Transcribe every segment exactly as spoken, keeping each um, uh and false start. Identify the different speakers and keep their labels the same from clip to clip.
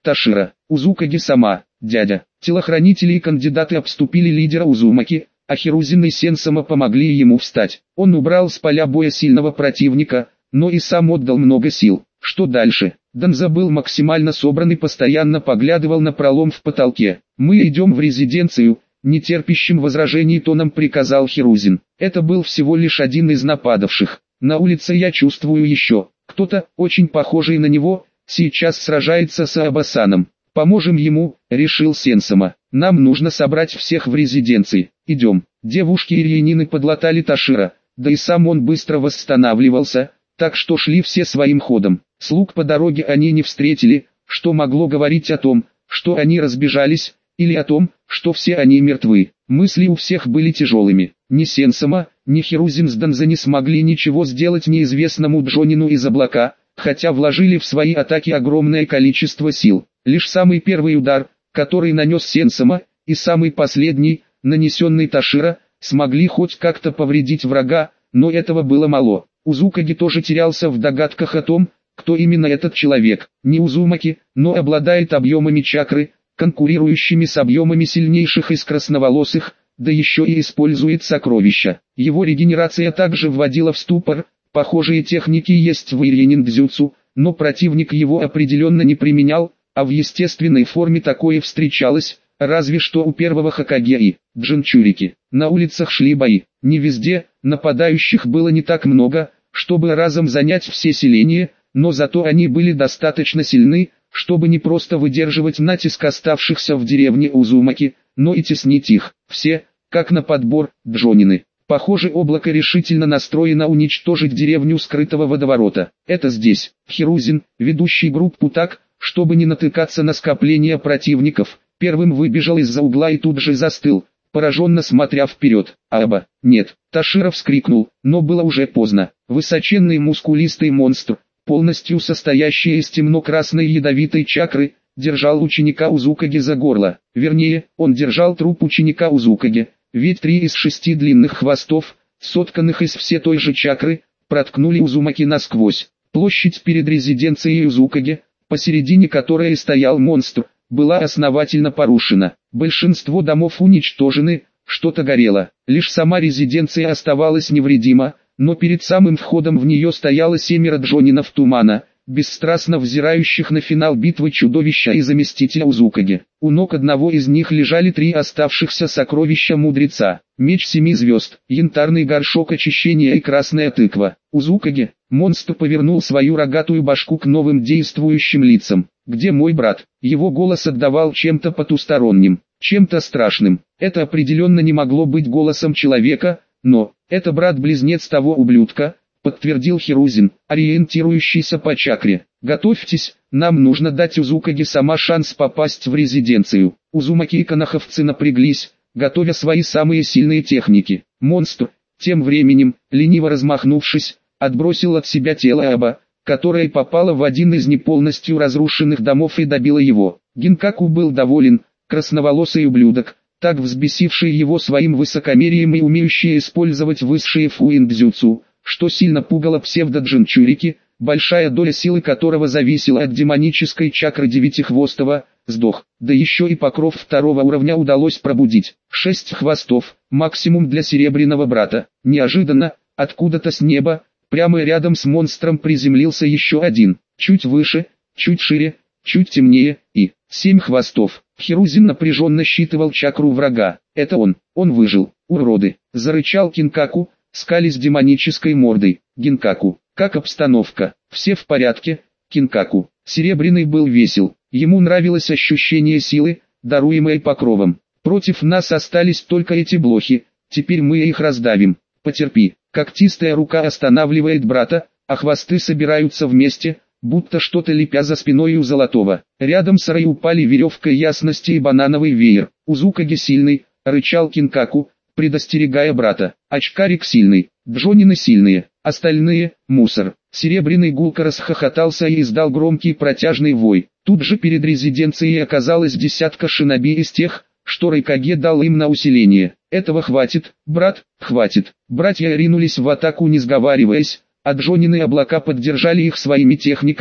Speaker 1: Ташира, Узукаги-сама, дядя. Телохранители и кандидаты обступили лидера Узумаки, а Хирузин и Сенсама помогли ему встать. Он убрал с поля боя сильного противника, но и сам отдал много сил. Что дальше? Данза был максимально собран и постоянно поглядывал на пролом в потолке. «Мы идем в резиденцию», — нетерпящим возражений тоном приказал Хирузин. Это был всего лишь один из нападавших. На улице я чувствую еще. Кто-то, очень похожий на него, сейчас сражается с Абасаном. Поможем ему, решил Сенсама. Нам нужно собрать всех в резиденции. Идем. Девушки и ленины подлатали Ташира, да и сам он быстро восстанавливался, так что шли все своим ходом. Слуг по дороге они не встретили, что могло говорить о том, что они разбежались, или о том, что все они мертвы. Мысли у всех были тяжелыми. Ни Сенсама, ни Хирузин с Данза не смогли ничего сделать неизвестному Джонину из облака, хотя вложили в свои атаки огромное количество сил. Лишь самый первый удар, который нанес Сенсама, и самый последний, нанесенный Ташира, смогли хоть как-то повредить врага, но этого было мало. Узукаги тоже терялся в догадках о том, кто именно этот человек. Не Узумаки, но обладает объемами чакры, конкурирующими с объемами сильнейших из красноволосых, да еще и использует сокровища. Его регенерация также вводила в ступор. Похожие техники есть в Ирьянин-дзюцу, но противник его определенно не применял, а в естественной форме такое встречалось, разве что у первого Хокаге и Джинчурики. На улицах шли бои. Не везде, нападающих было не так много, чтобы разом занять все селения, но зато они были достаточно сильны, чтобы не просто выдерживать натиск оставшихся в деревне Узумаки, но и теснить их. Все, как на подбор, джонины. Похоже, облако решительно настроено уничтожить деревню скрытого водоворота. Это здесь. Хирузин, ведущий группу так, чтобы не натыкаться на скопление противников, первым выбежал из-за угла и тут же застыл, пораженно смотря вперед. Аба, нет, Ташира вскрикнул, но было уже поздно. Высоченный мускулистый монстр, полностью состоящий из темно-красной ядовитой чакры, держал ученика Узукаги за горло. Вернее, он держал труп ученика Узукаги, ведь три из шести длинных хвостов, сотканных из все той же чакры, проткнули Узумаки насквозь. Площадь перед резиденцией Узукаги, посередине которой стоял монстр, была основательно порушена. Большинство домов уничтожены, что-то горело. Лишь сама резиденция оставалась невредима, но перед самым входом в нее стояло семеро джонинов тумана, бесстрастно взирающих на финал битвы чудовища и заместителя Узукаги. У ног одного из них лежали три оставшихся сокровища мудреца: меч семи звезд, янтарный горшок очищения и красная тыква. Узукаги, монстр повернул свою рогатую башку к новым действующим лицам. «Где мой брат?» Его голос отдавал чем-то потусторонним, чем-то страшным. Это определенно не могло быть голосом человека, но это брат-близнец того ублюдка, подтвердил Хирузин, ориентирующийся по чакре. «Готовьтесь, нам нужно дать Узукаги сама шанс попасть в резиденцию». Узумаки и канаховцы напряглись, готовя свои самые сильные техники. Монстр, тем временем, лениво размахнувшись, отбросил от себя тело Аба, которое попало в один из неполностью разрушенных домов и добило его. Гинкаку был доволен, красноволосый ублюдок, так взбесивший его своим высокомерием и умеющий использовать высшие фуин-дзюцу, что сильно пугало псевдо-джинчурики, большая доля силы которого зависела от демонической чакры девятихвостого, сдох. Да еще и покров второго уровня удалось пробудить. Шесть хвостов, максимум для серебряного брата. Неожиданно, откуда-то с неба, прямо рядом с монстром приземлился еще один, чуть выше, чуть шире, чуть темнее, и семь хвостов. Хирузин напряженно считывал чакру врага. Это он, он выжил. Уроды, зарычал Кинкаку, скались демонической мордой. Гинкаку, как обстановка? Все в порядке? Кинкаку, Серебряный был весел. Ему нравилось ощущение силы, даруемое покровом. Против нас остались только эти блохи, теперь мы их раздавим. Потерпи. Когтистая рука останавливает брата, а хвосты собираются вместе, будто что-то лепя за спиной у Золотого. Рядом с Рэй упали веревка ясности и банановый веер. Узукаги сильный, рычал Кинкаку, предостерегая брата. Очкарик сильный, Джонины сильные, остальные – мусор. Серебряный гулко расхохотался и издал громкий протяжный вой. Тут же перед резиденцией оказалось десятка шиноби из тех, что Райкаге дал им на усиление. Этого хватит, брат, хватит. Братья ринулись в атаку не сговариваясь, а Джонины облака поддержали их своими техниками,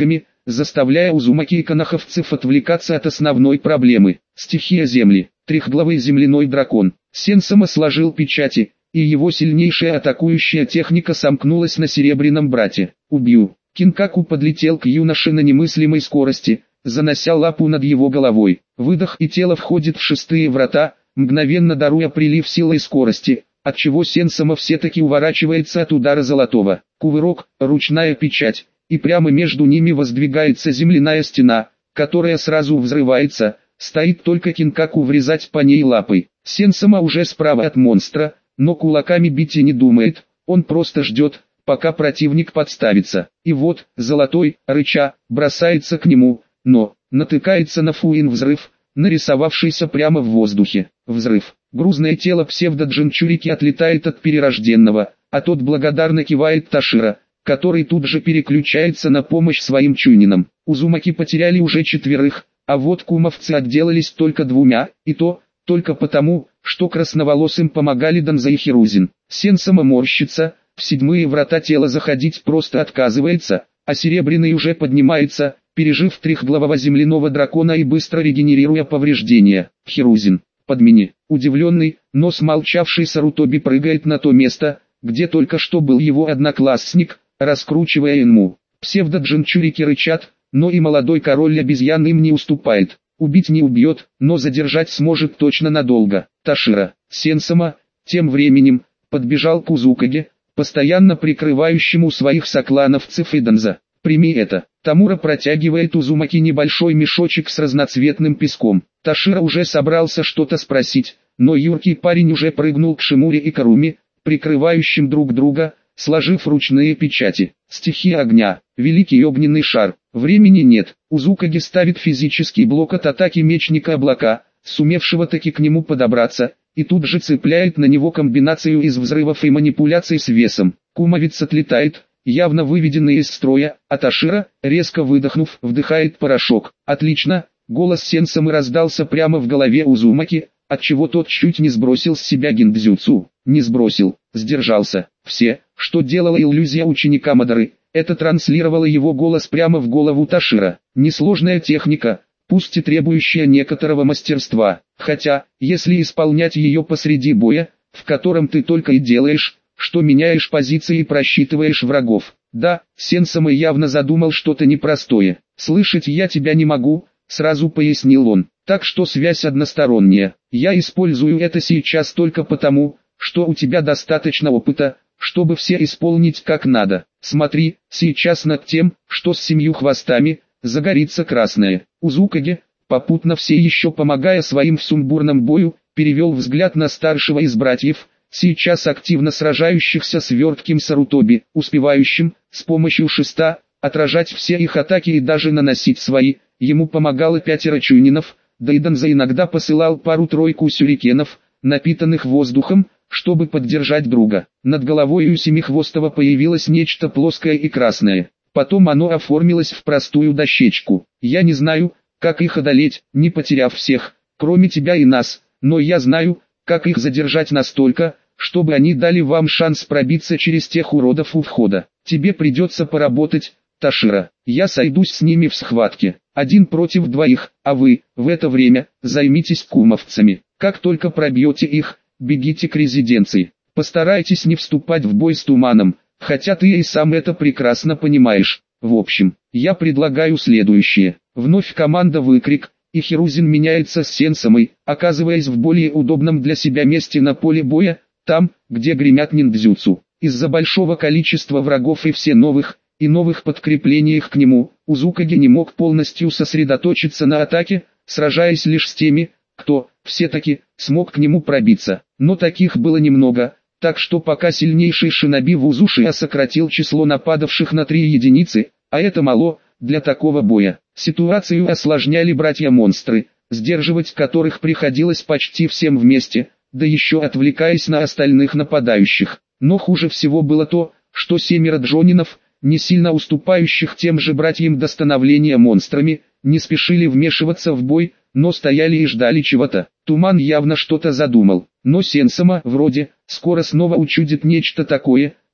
Speaker 1: заставляя Узумаки и канаховцев отвлекаться от основной проблемы. Стихия земли. Трехглавый земляной дракон. Сенсама сложил печати, и его сильнейшая атакующая техника сомкнулась на Серебряном брате. «Убью!» Кинкаку подлетел к юноше на немыслимой скорости, занося лапу над его головой. Выдох, и тело входит в шестые врата, мгновенно даруя прилив силы и скорости, отчего Сенсама все-таки уворачивается от удара золотого. Кувырок, ручная печать, и прямо между ними воздвигается земляная стена, которая сразу взрывается, стоит только Кинкаку врезать по ней лапой. Сенсама уже справа от монстра, но кулаками бить и не думает, он просто ждет, пока противник подставится. И вот, золотой, рыча, бросается к нему, но, натыкается на Фуин взрыв, нарисовавшийся прямо в воздухе. Взрыв. Грузное тело псевдо-Джинчурики отлетает от перерожденного, а тот благодарно кивает Ташира, который тут же переключается на помощь своим чунинам. Узумаки потеряли уже четверых, а вот кумовцы отделались только двумя, и то, только потому, что красноволосым помогали Данза и Хирузин. Сенсама морщится, в седьмые врата тело заходить просто отказывается, а Серебряный уже поднимается, пережив трехглавого земляного дракона и быстро регенерируя повреждения. Хирузин, подмени. Удивленный, но смолчавший Сарутоби прыгает на то место, где только что был его одноклассник, раскручивая инму. Псевдо-джинчурики рычат, но и молодой король обезьян им не уступает. Убить не убьет, но задержать сможет точно надолго. Ташира. Сенсама, тем временем, подбежал к Узукаге, постоянно прикрывающему своих соклановцев и Данза. «Прими это». Тамура протягивает Узумаки небольшой мешочек с разноцветным песком. Ташира уже собрался что-то спросить, но юркий парень уже прыгнул к Шимуре и Каруми, прикрывающим друг друга, сложив ручные печати. Стихия огня. Великий огненный шар. Времени нет. Узукаги ставит физический блок от атаки мечника облака, сумевшего таки к нему подобраться, и тут же цепляет на него комбинацию из взрывов и манипуляций с весом. Кумовец отлетает, явно выведенный из строя, а Ташира, резко выдохнув, вдыхает порошок. Отлично, голос Сенсамы раздался прямо в голове Узумаки, отчего тот чуть не сбросил с себя гиндзюцу. Не сбросил, сдержался. Все, что делала иллюзия ученика Мадары, это транслировало его голос прямо в голову Ташира. Несложная техника, пусть и требующая некоторого мастерства, хотя, если исполнять ее посреди боя, в котором ты только и делаешь, что меняешь позиции и просчитываешь врагов. Да, Сенсама явно задумал что-то непростое. «Слышать я тебя не могу», — сразу пояснил он, — «так что связь односторонняя. Я использую это сейчас только потому, что у тебя достаточно опыта, чтобы все исполнить как надо. Смотри, сейчас над тем, что с семью хвостами, загорится красное». Узукаге, попутно все еще помогая своим в сумбурном бою, перевел взгляд на старшего из братьев, сейчас активно сражающихся с вертким Сарутоби, успевающим, с помощью шеста, отражать все их атаки и даже наносить свои. Ему помогало пятеро чунинов, да и Данза иногда посылал пару-тройку сюрикенов, напитанных воздухом, чтобы поддержать друга. Над головой у Семихвостого появилось нечто плоское и красное. Потом оно оформилось в простую дощечку. «Я не знаю, как их одолеть, не потеряв всех, кроме тебя и нас, но я знаю, как их задержать настолько, чтобы они дали вам шанс пробиться через тех уродов у входа. Тебе придется поработать, Ташира. Я сойдусь с ними в схватке, один против двоих, а вы, в это время, займитесь кумовцами. Как только пробьете их, бегите к резиденции. Постарайтесь не вступать в бой с туманом, хотя ты и сам это прекрасно понимаешь. В общем, я предлагаю следующее». Вновь команда выкрик, и Хирузин меняется с Сенсамой, оказываясь в более удобном для себя месте на поле боя, там, где гремят ниндзюцу. Из-за большого количества врагов и все новых, и новых подкреплениях к нему, Узукаги не мог полностью сосредоточиться на атаке, сражаясь лишь с теми, кто, все-таки, смог к нему пробиться. Но таких было немного, так что пока сильнейший шиноби Вузушия сократил число нападавших на три единицы, а это мало, для такого боя. Ситуацию осложняли братья-монстры, сдерживать которых приходилось почти всем вместе, да еще отвлекаясь на остальных нападающих. Но хуже всего было то, что семеро джонинов, не сильно уступающих тем же братьям до становления монстрами, не спешили вмешиваться в бой, но стояли и ждали чего-то. Туман явно что-то задумал, но Сенсама, вроде, скоро снова учудит нечто такое,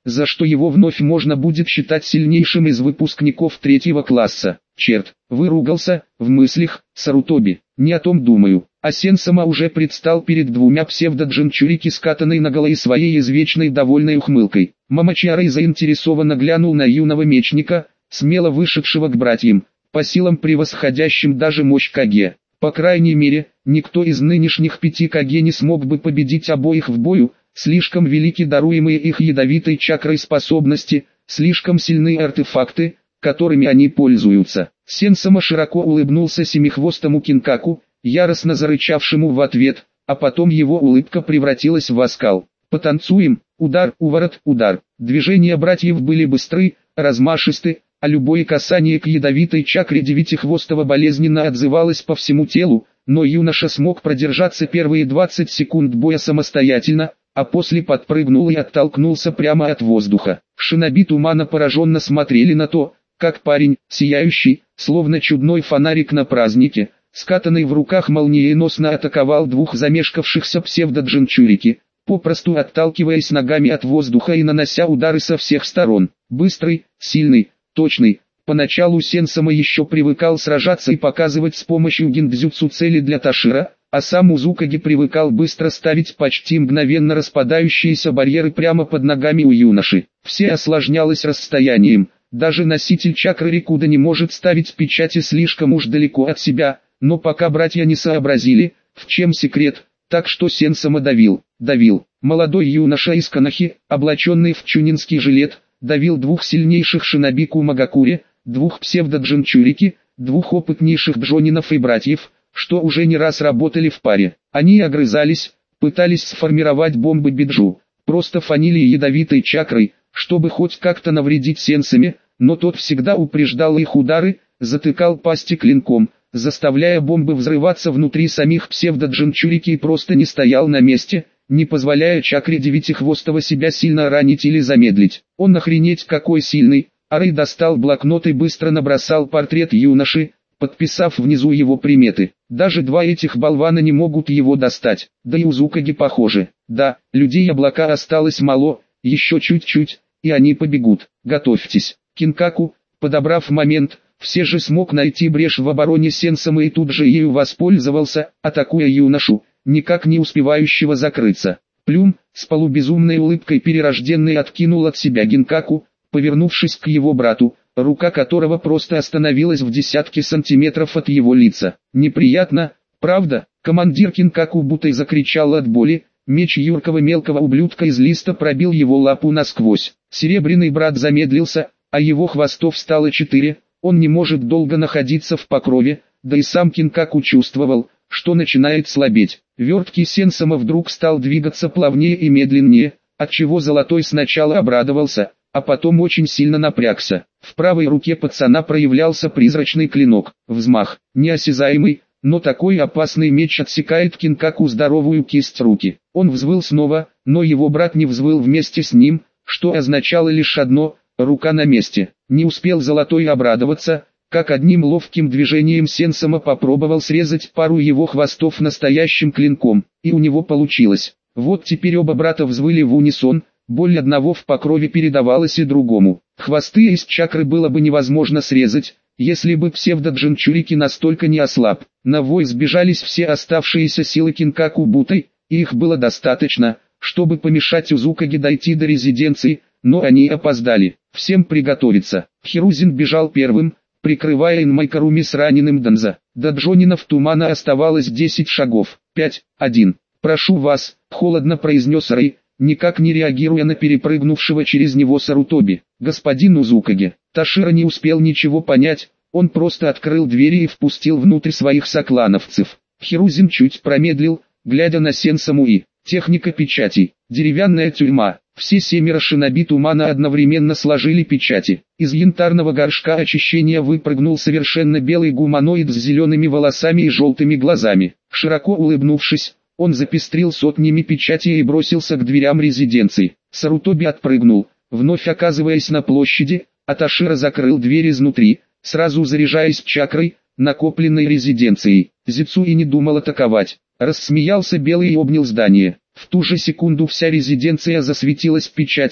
Speaker 1: за что его вновь можно будет считать сильнейшим из выпускников третьего класса. Черт, выругался, в мыслях, Сарутоби, не о том думаю. А Сенсама уже предстал перед двумя псевдо-джинчурики, скатанной наголо и своей извечной довольной ухмылкой. Мамачиарой заинтересованно глянул на юного мечника, смело вышедшего к братьям, по силам превосходящим даже мощь Каге. По крайней мере, никто из нынешних пяти Каге не смог бы победить обоих в бою, слишком велики даруемые их ядовитой чакрой способности, слишком сильны артефакты, которыми они пользуются. Сенсама широко улыбнулся семихвостому Кинкаку, яростно зарычавшему в ответ, а потом его улыбка превратилась в оскал. «Потанцуем!» Удар, уворот, удар. Движения братьев были быстры, размашисты, а любое касание к ядовитой чакре девятихвостого болезненно отзывалось по всему телу, но юноша смог продержаться первые двадцать секунд боя самостоятельно, а после подпрыгнул и оттолкнулся прямо от воздуха. Шиноби тумана пораженно смотрели на то, как парень, сияющий, словно чудной фонарик на празднике, скатанный в руках, молниеносно атаковал двух замешкавшихся псевдо-джинчурики, попросту отталкиваясь ногами от воздуха и нанося удары со всех сторон. Быстрый, сильный, точный. Поначалу Сенсама еще привыкал сражаться и показывать с помощью гиндзюцу цели для Ташира, а сам Узукаги привыкал быстро ставить почти мгновенно распадающиеся барьеры прямо под ногами у юноши. Все осложнялось расстоянием. Даже носитель чакры Рикуда не может ставить печати слишком уж далеко от себя, но пока братья не сообразили, в чем секрет, так что Сенсама давил, давил. Молодой юноша из Канахи, облаченный в чунинский жилет, давил двух сильнейших шиноби Кумагакури, двух псевдо-джинчурики, двух опытнейших джонинов и братьев, что уже не раз работали в паре. Они огрызались, пытались сформировать бомбы биджу, просто фанили ядовитой чакрой, чтобы хоть как-то навредить Сенсаме, но тот всегда упреждал их удары, затыкал пасти клинком, заставляя бомбы взрываться внутри самих псевдо-джинчурики, и просто не стоял на месте, не позволяя чакре девятихвостого себя сильно ранить или замедлить. Он охренеть какой сильный. Арэй достал блокнот и быстро набросал портрет юноши, подписав внизу его приметы. Даже два этих болвана не могут его достать, да и Узукаги похоже. Да, людей облака осталось мало, еще чуть-чуть, и они побегут. Готовьтесь. Кинкаку, подобрав момент, все же смог найти брешь в обороне Сенсама и тут же ею воспользовался, атакуя юношу, никак не успевающего закрыться. Плюм, с полубезумной улыбкой перерожденный, откинул от себя Гинкаку, повернувшись к его брату, рука которого просто остановилась в десятке сантиметров от его лица. «Неприятно, правда?» Командир Кинкаку будто закричал от боли, меч юркого мелкого ублюдка из листа пробил его лапу насквозь. Серебряный брат замедлился, а его хвостов стало четыре, он не может долго находиться в покрове, да и сам Кинкаку чувствовал, что начинает слабеть. Верткий Сенсама вдруг стал двигаться плавнее и медленнее, отчего Золотой сначала обрадовался, а потом очень сильно напрягся. В правой руке пацана проявлялся призрачный клинок. Взмах, неосязаемый, но такой опасный меч отсекает Кинкаку здоровую кисть руки. Он взвыл снова, но его брат не взвыл вместе с ним, что означало лишь одно – рука на месте. Не успел Золотой обрадоваться, как одним ловким движением Сенсама попробовал срезать пару его хвостов настоящим клинком, и у него получилось. Вот теперь оба брата взвыли в унисон, боль одного в покрове передавалась и другому. Хвосты из чакры было бы невозможно срезать, если бы псевдо-джинчурики настолько не ослаб. На вой сбежались все оставшиеся силы Кинкаку Бутой, и их было достаточно, чтобы помешать Узукаги дойти до резиденции, но они опоздали. Всем приготовиться. Хирузин бежал первым, прикрывая Инмайкаруми с раненым Данза. До Джонинов тумана оставалось десять шагов. пять, один. «Прошу вас», — холодно произнес Рэй, никак не реагируя на перепрыгнувшего через него Сарутоби. «Господин Узукаги». Ташира не успел ничего понять, он просто открыл двери и впустил внутрь своих соклановцев. Хирузин чуть промедлил, глядя на Сенсаму и техника печатей. Деревянная тюрьма. Все семеро шиноби тумана одновременно сложили печати. Из янтарного горшка очищения выпрыгнул совершенно белый гуманоид с зелеными волосами и желтыми глазами. Широко улыбнувшись, он запестрил сотнями печатей и бросился к дверям резиденции. Сарутоби отпрыгнул, вновь оказываясь на площади, а Ташира закрыл дверь изнутри, сразу заряжаясь чакрой, накопленной резиденцией. Зицу и не думал атаковать. Рассмеялся белый и обнял здание. В ту же секунду вся резиденция засветилась печатями,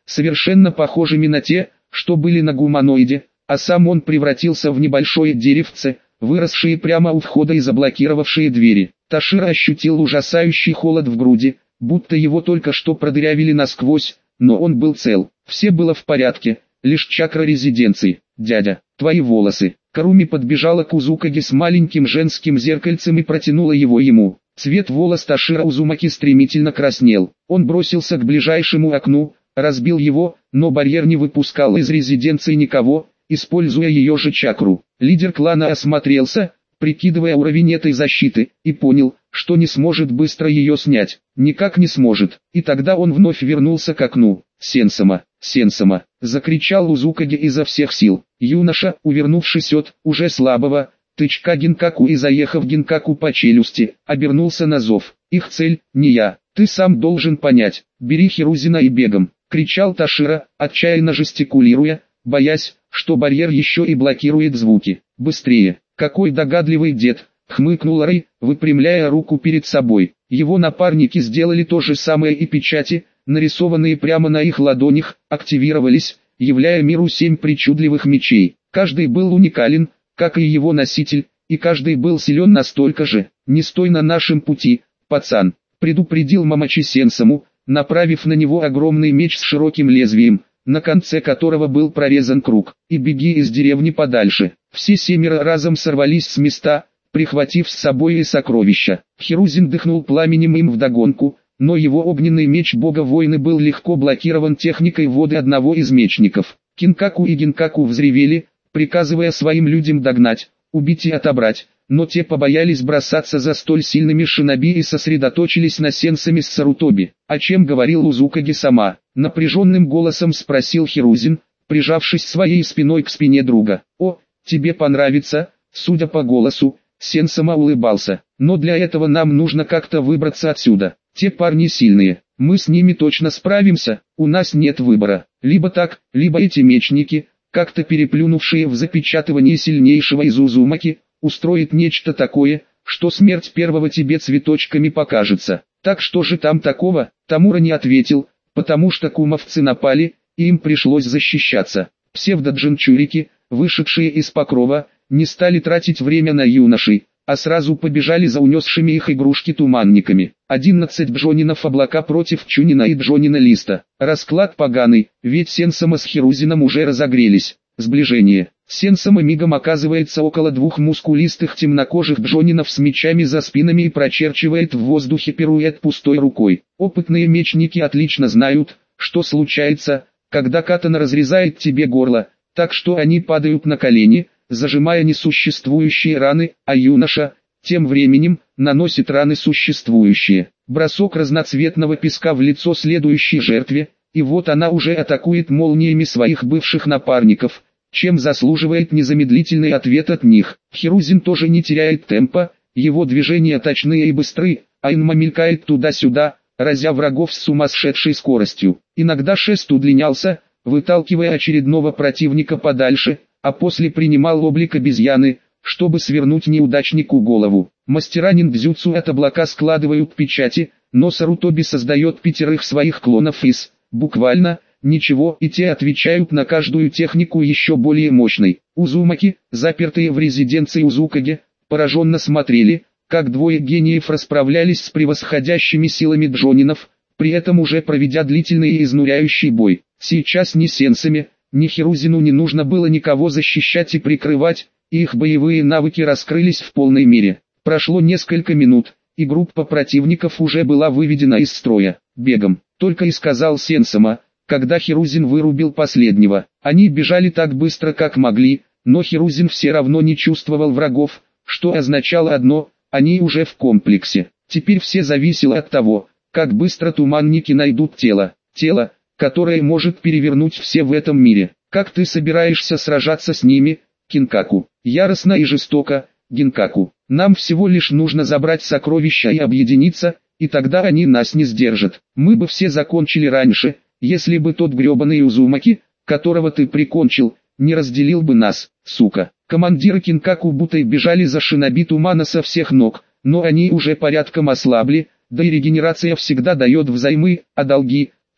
Speaker 1: совершенно похожими на те, что были на гуманоиде, а сам он превратился в небольшое деревце, выросшие прямо у входа и заблокировавшие двери. Ташира ощутил ужасающий холод в груди, будто его только что продырявили насквозь, но он был цел. Все было в порядке, лишь чакра резиденции. «Дядя, твои волосы». Каруми подбежала к Узукаге с маленьким женским зеркальцем и протянула его ему. Цвет волос Ташира Узумаки стремительно краснел. Он бросился к ближайшему окну, разбил его, но барьер не выпускал из резиденции никого, используя ее же чакру. Лидер клана осмотрелся, прикидывая уровень этой защиты, и понял, что не сможет быстро ее снять. Никак не сможет. И тогда он вновь вернулся к окну. «Сенсама! Сенсама!» — закричал Узукаге изо всех сил. Юноша, увернувшись от уже слабого тычка Гинкаку и заехав Гинкаку по челюсти, обернулся на зов. «Их цель — не я. Ты сам должен понять. Бери Хирузина и бегом!» — кричал Ташира, отчаянно жестикулируя, боясь, что барьер еще и блокирует звуки. «Быстрее!» «Какой догадливый дед!» — хмыкнул Рэй, выпрямляя руку перед собой. Его напарники сделали то же самое, и печати, нарисованные прямо на их ладонях, активировались, являя миру семь причудливых мечей. Каждый был уникален, как и его носитель, и каждый был силен настолько же. «Не стой на нашем пути, пацан», — предупредил Мамачи Сенсаму, направив на него огромный меч с широким лезвием, на конце которого был прорезан круг. «И беги из деревни подальше». Все семеро разом сорвались с места, прихватив с собой и сокровища. Хирузин дыхнул пламенем им вдогонку, но его огненный меч бога войны был легко блокирован техникой воды одного из мечников. Кинкаку и Гинкаку взревели, приказывая своим людям догнать, убить и отобрать, но те побоялись бросаться за столь сильными шиноби и сосредоточились на Сенсаме с Сарутоби. «О чем говорил Узукаги сама?» — напряженным голосом спросил Хирузин, прижавшись своей спиной к спине друга. «О, тебе понравится», — судя по голосу, Сенсама улыбался. «Но для этого нам нужно как-то выбраться отсюда. Те парни сильные, мы с ними точно справимся, у нас нет выбора. Либо так, либо эти мечники, как-то переплюнувшие в запечатывании сильнейшего из Узумаки, устроят нечто такое, что смерть первого тебе цветочками покажется». «Так что же там такого?» Тамура не ответил, потому что кумовцы напали, и им пришлось защищаться. Псевдоджинчурики, вышедшие из покрова, не стали тратить время на юношей, а сразу побежали за унесшими их игрушки туманниками. Одиннадцать Джонинов облака против Чунина и Джонина Листа. Расклад поганый, ведь Сенсама с Хирузином уже разогрелись. Сближение. Сенсама мигом оказывается около двух мускулистых темнокожих Джонинов с мечами за спинами и прочерчивает в воздухе пируэт пустой рукой. Опытные мечники отлично знают, что случается, когда катана разрезает тебе горло, так что они падают на колени, зажимая несуществующие раны, а юноша, тем временем, наносит раны существующие. Бросок разноцветного песка в лицо следующей жертве, и вот она уже атакует молниями своих бывших напарников, чем заслуживает незамедлительный ответ от них. Хирузин тоже не теряет темпа, его движения точные и быстры, а Инма мелькает туда-сюда, разя врагов с сумасшедшей скоростью. Иногда шест удлинялся, выталкивая очередного противника подальше, а после принимал облик обезьяны, чтобы свернуть неудачнику голову. Мастера ниндзюцу от облака складывают печати, но Сарутоби создает пятерых своих клонов из, буквально, ничего, и те отвечают на каждую технику еще более мощной. Узумаки, запертые в резиденции Узукаге, пораженно смотрели, как двое гениев расправлялись с превосходящими силами джонинов, при этом уже проведя длительный и изнуряющий бой. Сейчас ни Сенсаме, ни Хирузину не нужно было никого защищать и прикрывать, и их боевые навыки раскрылись в полной мере. Прошло несколько минут, и группа противников уже была выведена из строя. «Бегом», только и сказал Сенсама, когда Хирузин вырубил последнего. Они бежали так быстро как могли, но Хирузин все равно не чувствовал врагов, что означало одно: они уже в комплексе. Теперь все зависело от того, как быстро туманники найдут тело. Тело, которое может перевернуть все в этом мире. «Как ты собираешься сражаться с ними, Кинкаку?» «Яростно и жестоко, Гинкаку. Нам всего лишь нужно забрать сокровища и объединиться, и тогда они нас не сдержат. Мы бы все закончили раньше, если бы тот гребаный Узумаки, которого ты прикончил, не разделил бы нас, сука». Командиры Кинкаку Бутай бежали за шиноби тумана со всех ног, но они уже порядком ослабли, да и регенерация всегда дает взаймы, а долги,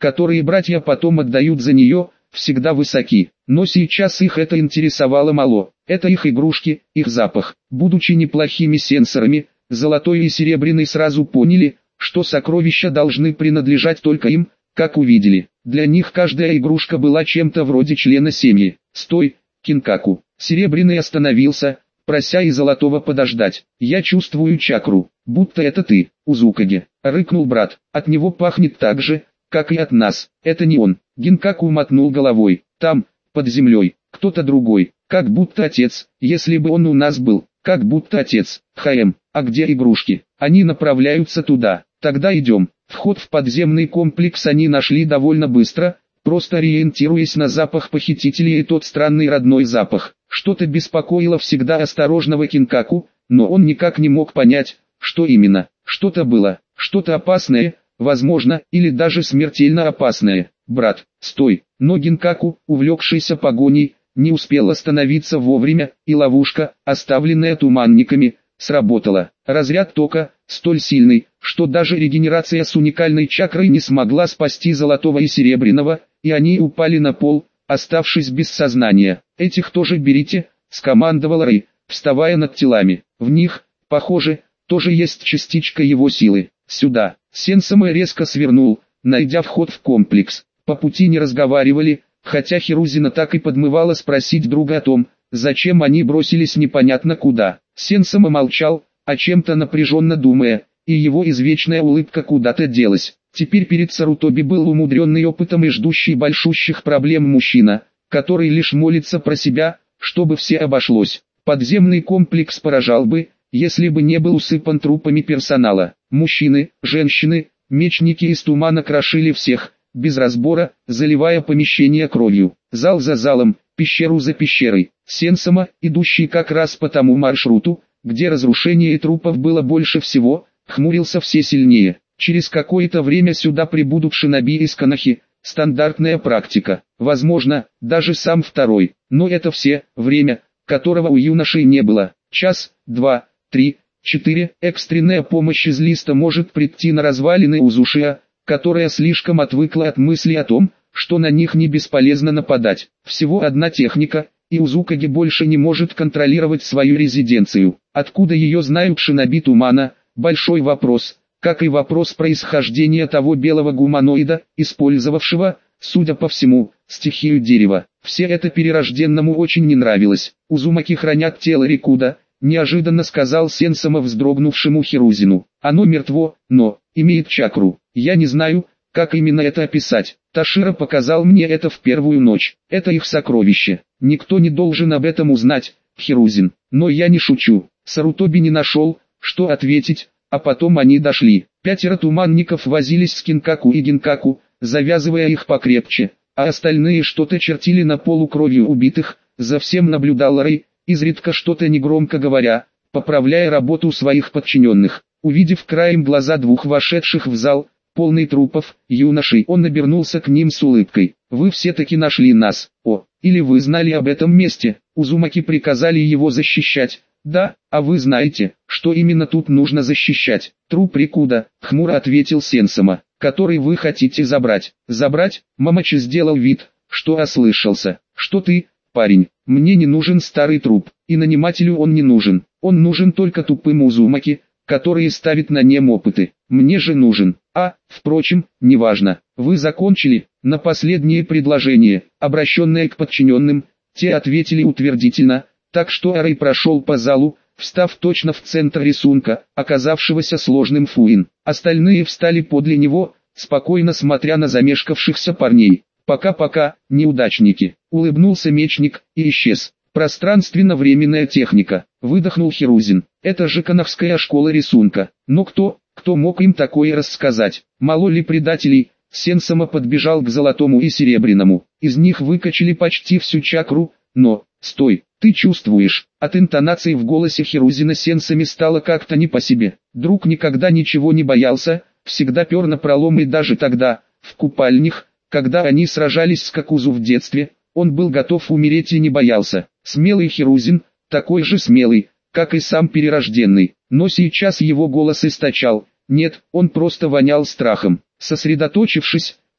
Speaker 1: которые братья потом отдают за нее, всегда высоки. Но сейчас их это интересовало мало. Это их игрушки, их запах. Будучи неплохими сенсорами, Золотой и Серебряный сразу поняли, что сокровища должны принадлежать только им, как увидели. Для них каждая игрушка была чем-то вроде члена семьи. «Стой, Кинкаку!» Серебряный остановился, прося и Золотого подождать. «Я чувствую чакру, будто это ты, Узукаги», — рыкнул брат. «От него пахнет так же, как и от нас. Это не он». Гинкаку мотнул головой. «Там, под землей, кто-то другой, как будто отец, если бы он у нас был, как будто отец. Хаэм, а где игрушки? Они направляются туда. Тогда идем». Вход в подземный комплекс они нашли довольно быстро, просто ориентируясь на запах похитителей и тот странный родной запах. Что-то беспокоило всегда осторожного Кинкаку, но он никак не мог понять, что именно. Что-то было, что-то опасное, возможно, или даже смертельно опасное. «Брат, стой!» Но Гинкаку, увлекшийся погоней, не успел остановиться вовремя, и ловушка, оставленная туманниками, сработала. Разряд тока, столь сильный, что даже регенерация с уникальной чакрой не смогла спасти Золотого и Серебряного, и они упали на пол, оставшись без сознания. «Этих тоже берите», — скомандовал Рэй, вставая над телами. «В них, похоже, тоже есть частичка его силы. Сюда». Сенсама резко свернул, найдя вход в комплекс. По пути не разговаривали, хотя Хирузина так и подмывала спросить друга о том, зачем они бросились непонятно куда. Сенсама молчал, о чем-то напряженно думая, и его извечная улыбка куда-то делась. Теперь перед Сарутоби был умудренный опытом и ждущий большущих проблем мужчина, который лишь молится про себя, чтобы все обошлось. Подземный комплекс поражал бы, если бы не был усыпан трупами персонала. Мужчины, женщины, мечники из тумана крошили всех, без разбора, заливая помещение кровью. Зал за залом, пещеру за пещерой. Сенсама, идущий как раз по тому маршруту, где разрушение трупов было больше всего, хмурился все сильнее. Через какое-то время сюда прибудут шиноби из Канахи, стандартная практика. Возможно, даже сам второй, но это все, время, которого у юношей не было. Час, два, три, четыре. Экстренная помощь из листа может прийти на развалины Узушия, которая слишком отвыкла от мысли о том, что на них не бесполезно нападать. Всего одна техника, и Узукаги больше не может контролировать свою резиденцию. Откуда ее знают шиноби тумана? Большой вопрос, как и вопрос происхождения того белого гуманоида, использовавшего, судя по всему, стихию дерева. Все это перерожденному очень не нравилось. «Узумаки хранят тело Рикуда», неожиданно сказал Сенсама вздрогнувшему Хирузину. «Оно мертво, но имеет чакру. Я не знаю, как именно это описать. Ташира показал мне это в первую ночь. Это их сокровище. Никто не должен об этом узнать, Хирузин. Но я не шучу». Сарутоби не нашел, что ответить, а потом они дошли. Пятеро туманников возились с Кинкаку и Гинкаку, завязывая их покрепче, а остальные что-то чертили на полу кровью убитых. За всем наблюдал Рэй, изредка что-то негромко говоря, поправляя работу своих подчиненных. Увидев краем глаза двух вошедших в зал, полный трупов, юношей, он обернулся к ним с улыбкой. «Вы все-таки нашли нас. О, или вы знали об этом месте?» Узумаки приказали его защищать. «Да, а вы знаете, что именно тут нужно защищать?» «Труп Рикуда», — хмуро ответил Сенсама, «который вы хотите забрать». «Забрать?» — Мамачи сделал вид, что ослышался. «Что ты, парень, мне не нужен старый труп, и нанимателю он не нужен. Он нужен только тупым Узумаки, которые ставят на нем опыты. Мне же нужен. А, впрочем, неважно. Вы закончили?» На последнее предложение, обращенное к подчиненным, те ответили утвердительно, так что Арей прошел по залу, встав точно в центр рисунка, оказавшегося сложным фуин. Остальные встали подле него, спокойно смотря на замешкавшихся парней. «Пока-пока, неудачники», — улыбнулся мечник и исчез. «Пространственно-временная техника», — выдохнул Хирузин. «Это же канахская школа рисунка. Но кто, кто мог им такое рассказать? Мало ли предателей?» Сенсама подбежал к Золотому и Серебряному. Из них выкачали почти всю чакру, но... «Стой, ты чувствуешь?» От интонации в голосе Хирузина Сенсами стало как-то не по себе. Друг никогда ничего не боялся, всегда пер напролом, и даже тогда, в купальнях, когда они сражались с Какузу в детстве, он был готов умереть и не боялся. Смелый Хирузин, такой же смелый, как и сам перерожденный, но сейчас его голос источал. Нет, он просто вонял страхом. Сосредоточившись,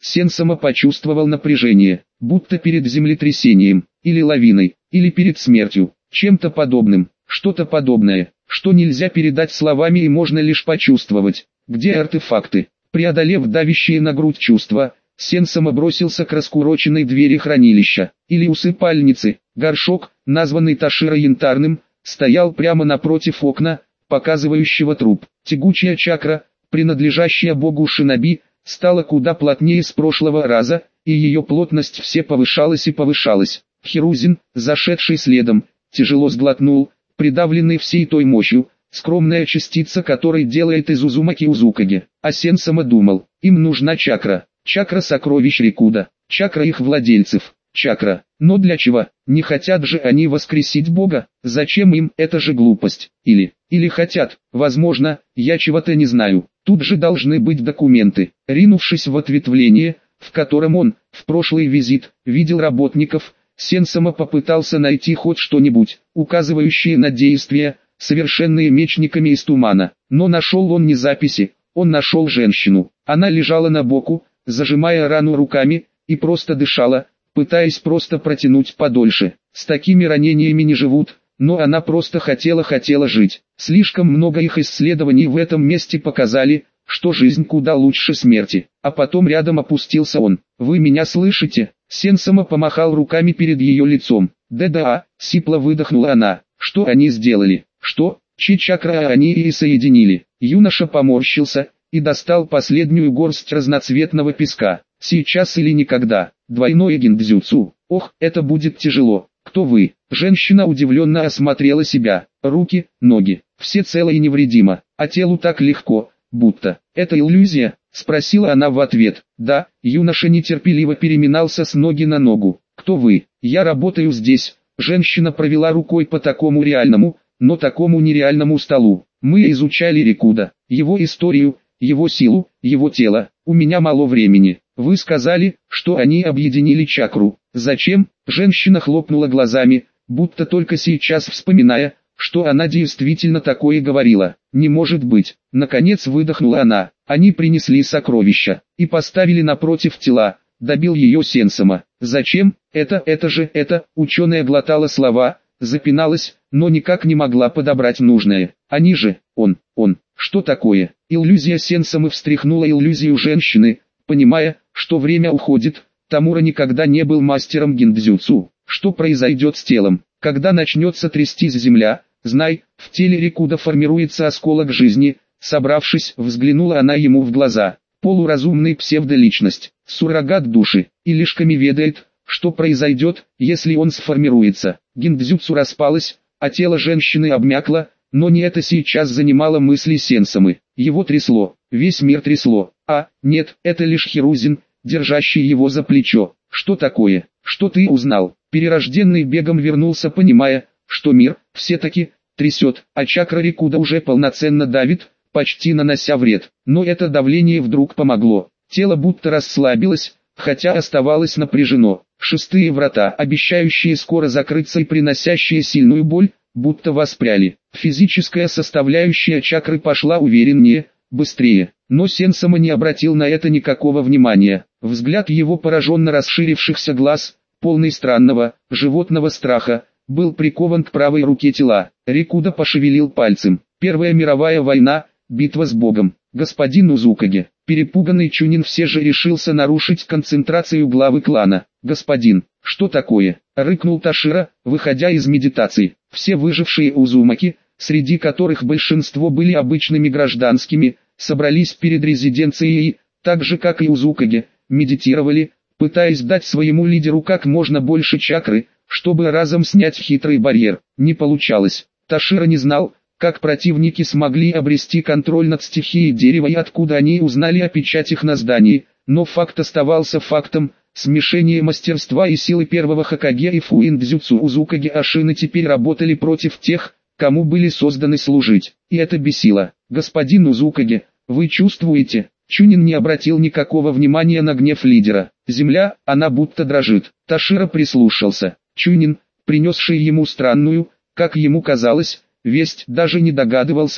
Speaker 1: Сенсама почувствовал напряжение, будто перед землетрясением, или лавиной, или перед смертью, чем-то подобным, что-то подобное, что нельзя передать словами и можно лишь почувствовать. Где артефакты? Преодолев давящие на грудь чувства, Сенсама бросился к раскуроченной двери хранилища, или усыпальницы. Горшок, названный Таширо янтарным, стоял прямо напротив окна, показывающего труп. Тягучая чакра, принадлежащая богу Шиноби, стала куда плотнее с прошлого раза, и ее плотность все повышалась и повышалась. Хирузин, зашедший следом, тяжело сглотнул, придавленный всей той мощью, скромная частица которой делает из Узумаки Узукаги. А Сенсама думал, им нужна чакра, чакра сокровищ Рикуда, чакра их владельцев, чакра. Но для чего? Не хотят же они воскресить Бога? Зачем им? Это же глупость. Или, или хотят, возможно, я чего-то не знаю. Тут же должны быть документы. Ринувшись в ответвление, в котором он, в прошлый визит, видел работников, Сенсама попытался найти хоть что-нибудь, указывающее на действия, совершенные мечниками из тумана. Но нашел он не записи, он нашел женщину. Она лежала на боку, зажимая рану руками, и просто дышала, пытаясь просто протянуть подольше. С такими ранениями не живут, но она просто хотела-хотела жить. Слишком много их исследований в этом месте показали, что жизнь куда лучше смерти. А потом рядом опустился он. «Вы меня слышите?» Сенсама помахал руками перед ее лицом. «Да-да», — сипло выдохнула она. «Что они сделали?» «Что?» «Чи чакра они и соединили». Юноша поморщился и достал последнюю горсть разноцветного песка. «Сейчас или никогда. Двойное гиндзюцу. Ох, это будет тяжело. Кто вы?» Женщина удивленно осмотрела себя. Руки, ноги, все цело и невредимо, а телу так легко, будто. «Это иллюзия?» — спросила она в ответ. «Да». Юноша нетерпеливо переминался с ноги на ногу. «Кто вы?» «Я работаю здесь». Женщина провела рукой по такому реальному, но такому нереальному столу. «Мы изучали Рикуда, его историю, его силу, его тело. У меня мало времени. Вы сказали, что они объединили чакру. Зачем?» Женщина хлопнула глазами, будто только сейчас вспоминая, что она действительно такое говорила. «Не может быть!» Наконец выдохнула она. «Они принесли сокровища и поставили напротив тела», — добил ее Сенсама. «Зачем? Это, это же, это...» Ученая глотала слова, запиналась, но никак не могла подобрать нужное. «Они же, он, он, что такое?» Иллюзия Сенсамы встряхнула иллюзию женщины, понимая, что время уходит. Тамура никогда не был мастером гиндзюцу. Что произойдет с телом, когда начнется трястись земля? Знай, в теле Рикуда формируется осколок жизни. Собравшись, взглянула она ему в глаза. Полуразумный псевдоличность, суррогат души, и лишками ведает, что произойдет, если он сформируется. Гиндзюцу распалось, а тело женщины обмякло, но не это сейчас занимало мысли Сенсамы. Его трясло, весь мир трясло. А, нет, это лишь Хирузин, держащий его за плечо. «Что такое? Что ты узнал?» Перерожденный бегом вернулся, понимая, что мир, все-таки, трясет, а чакра Рикуда уже полноценно давит, почти нанося вред. Но это давление вдруг помогло. Тело будто расслабилось, хотя оставалось напряжено. Шестые врата, обещающие скоро закрыться и приносящие сильную боль, будто воспряли. Физическая составляющая чакры пошла увереннее, быстрее. Но Сенсама не обратил на это никакого внимания. Взгляд его пораженно расширившихся глаз, полный странного, животного страха, был прикован к правой руке тела. Рикуда пошевелил пальцем. Первая мировая война, битва с Богом. Господин Узукаги. Перепуганный Чунин все же решился нарушить концентрацию главы клана. «Господин, что такое?» — рыкнул Таширо, выходя из медитации. Все выжившие Узумаки, среди которых большинство были обычными гражданскими, собрались перед резиденцией и, так же как и Узукаги, медитировали, пытаясь дать своему лидеру как можно больше чакры, чтобы разом снять хитрый барьер. Не получалось. Таширо не знал, как противники смогли обрести контроль над стихией дерева и откуда они узнали о печатях на здании, но факт оставался фактом. Смешение мастерства и силы первого Хокаге и фуиндзюцу Узукаги Ашины теперь работали против тех, кому были созданы служить. И это бесило. «Господин Узукаги, вы чувствуете?» Чунин не обратил никакого внимания на гнев лидера. Земля, она будто дрожит. Таширо прислушался. Чунин, принесший ему странную, как ему казалось, весть, даже не догадывался,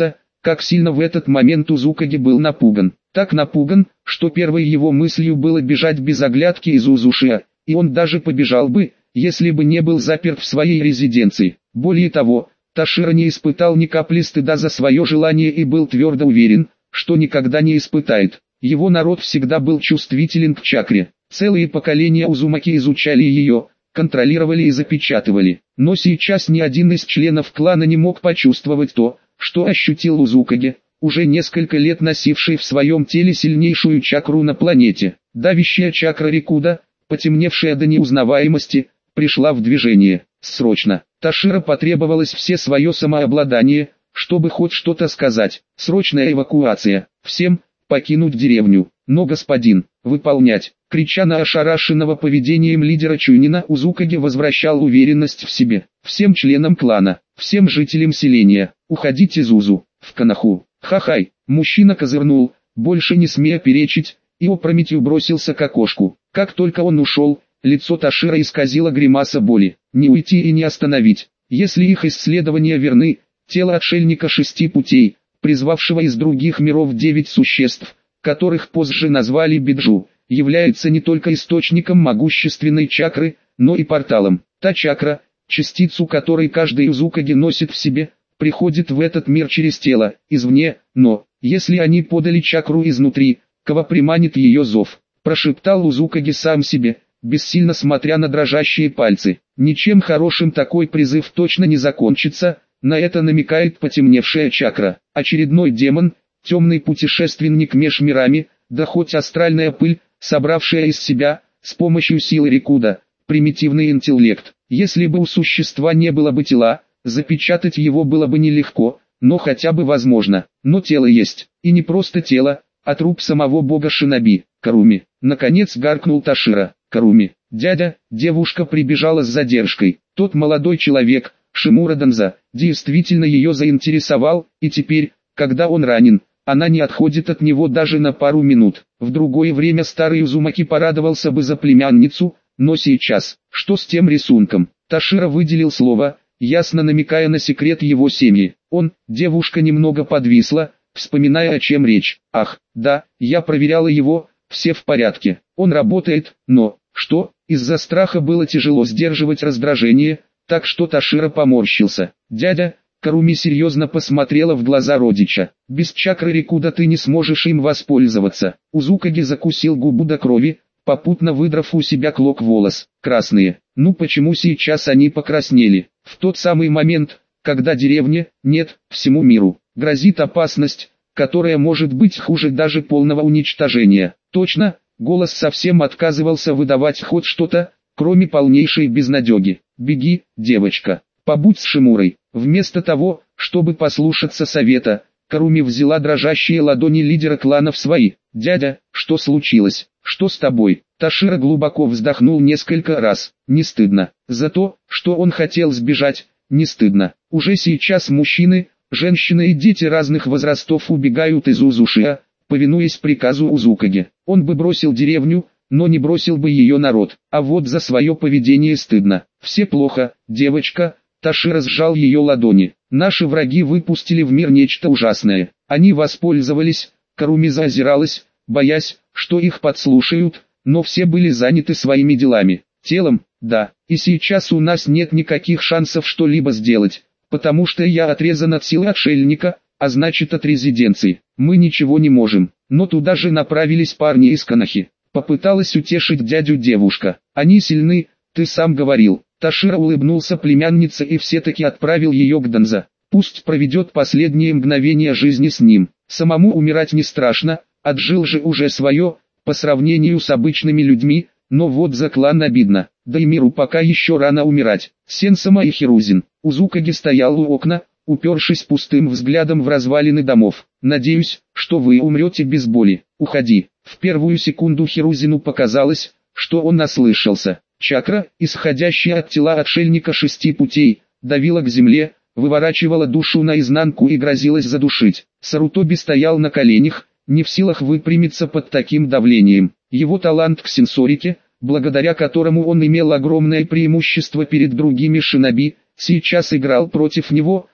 Speaker 1: как сильно в этот момент Узукаги был напуган. Так напуган, что первой его мыслью было бежать без оглядки из Узушия, и он даже побежал бы, если бы не был заперт в своей резиденции. Более того, Ташира не испытал ни капли стыда за свое желание и был твердо уверен, что никогда не испытает. Его народ всегда был чувствителен к чакре. Целые поколения Узумаки изучали ее, контролировали и запечатывали. Но сейчас ни один из членов клана не мог почувствовать то, что ощутил Узукаги, уже несколько лет носивший в своем теле сильнейшую чакру на планете. Давящая чакра Рикуда, потемневшая до неузнаваемости, пришла в движение. Срочно. Ташира потребовалось все свое самообладание, чтобы хоть что-то сказать. Срочная эвакуация. Всем покинуть деревню. Но господин, выполнять. Крича на ошарашенного поведением лидера Чунина, Узукаги возвращал уверенность в себе. Всем членам клана, всем жителям селения, уходить из Узу, в Канаху. Хахай, мужчина козырнул, больше не смея перечить, и опрометью бросился к окошку. Как только он ушел, лицо Ташира исказило гримаса боли. Не уйти и не остановить. Если их исследования верны, тело отшельника шести путей, призвавшего из других миров девять существ, которых позже назвали Биджу, является не только источником могущественной чакры, но и порталом. Та чакра, частицу которой каждый Узукаги носит в себе, приходит в этот мир через тело, извне, но, если они подали чакру изнутри, кого приманит ее зов, прошептал Узукаги сам себе, бессильно смотря на дрожащие пальцы. Ничем хорошим такой призыв точно не закончится, на это намекает потемневшая чакра. Очередной демон, темный путешественник меж мирами, да хоть астральная пыль, собравшая из себя, с помощью силы Рикуда, примитивный интеллект. Если бы у существа не было бы тела, запечатать его было бы нелегко, но хотя бы возможно. Но тело есть, и не просто тело, а труп самого бога Шиноби, Каруми. Наконец гаркнул Ташира. Каруми, дядя, девушка прибежала с задержкой. Тот молодой человек, Шимура Данза, действительно ее заинтересовал, и теперь, когда он ранен, она не отходит от него даже на пару минут. В другое время старый Узумаки порадовался бы за племянницу, но сейчас, что с тем рисунком? Ташира выделил слово, ясно намекая на секрет его семьи. Он, девушка немного подвисла, вспоминая, о чем речь. Ах, да, я проверяла его, все в порядке. Он работает, но, что, из-за страха было тяжело сдерживать раздражение, так что Ташира поморщился. Дядя, Каруми серьезно посмотрела в глаза родича. Без чакры Рикуда ты не сможешь им воспользоваться. Узукаги закусил губу до крови, попутно выдрав у себя клок волос. Красные. Ну почему сейчас они покраснели? В тот самый момент, когда деревне, нет, всему миру, грозит опасность, которая может быть хуже даже полного уничтожения. Точно, голос совсем отказывался выдавать хоть что-то, кроме полнейшей безнадеги. Беги, девочка, побудь с Шимурой. Вместо того, чтобы послушаться совета, Каруми взяла дрожащие ладони лидера клана в свои. «Дядя, что случилось? Что с тобой?» Ташира глубоко вздохнул несколько раз. Не стыдно. За то, что он хотел сбежать, не стыдно. Уже сейчас мужчины, женщины и дети разных возрастов убегают из Узушия, повинуясь приказу Узукаги. Он бы бросил деревню, но не бросил бы ее народ. А вот за свое поведение стыдно. Все плохо, девочка. Ташира сжал ее ладони. Наши враги выпустили в мир нечто ужасное. Они воспользовались, Каруми заозиралась, боясь, что их подслушают, но все были заняты своими делами. Телом, да, и сейчас у нас нет никаких шансов что-либо сделать, потому что я отрезан от силы отшельника, а значит от резиденции. Мы ничего не можем, но туда же направились парни из Канахи. Попыталась утешить дядю девушка. Они сильны, ты сам говорил. Ташира улыбнулся племяннице и все-таки отправил ее к Данза. Пусть проведет последние мгновения жизни с ним. Самому умирать не страшно, отжил же уже свое, по сравнению с обычными людьми, но вот за клан обидно. Да и миру пока еще рано умирать. Сенсама и Хирузин. Узукаги стоял у окна, упершись пустым взглядом в развалины домов. Надеюсь, что вы умрете без боли. Уходи. В первую секунду Хирузину показалось, что он наслышался. Чакра, исходящая от тела отшельника шести путей, давила к земле, выворачивала душу наизнанку и грозилась задушить. Сарутоби стоял на коленях, не в силах выпрямиться под таким давлением. Его талант к сенсорике, благодаря которому он имел огромное преимущество перед другими шиноби, сейчас играл против него,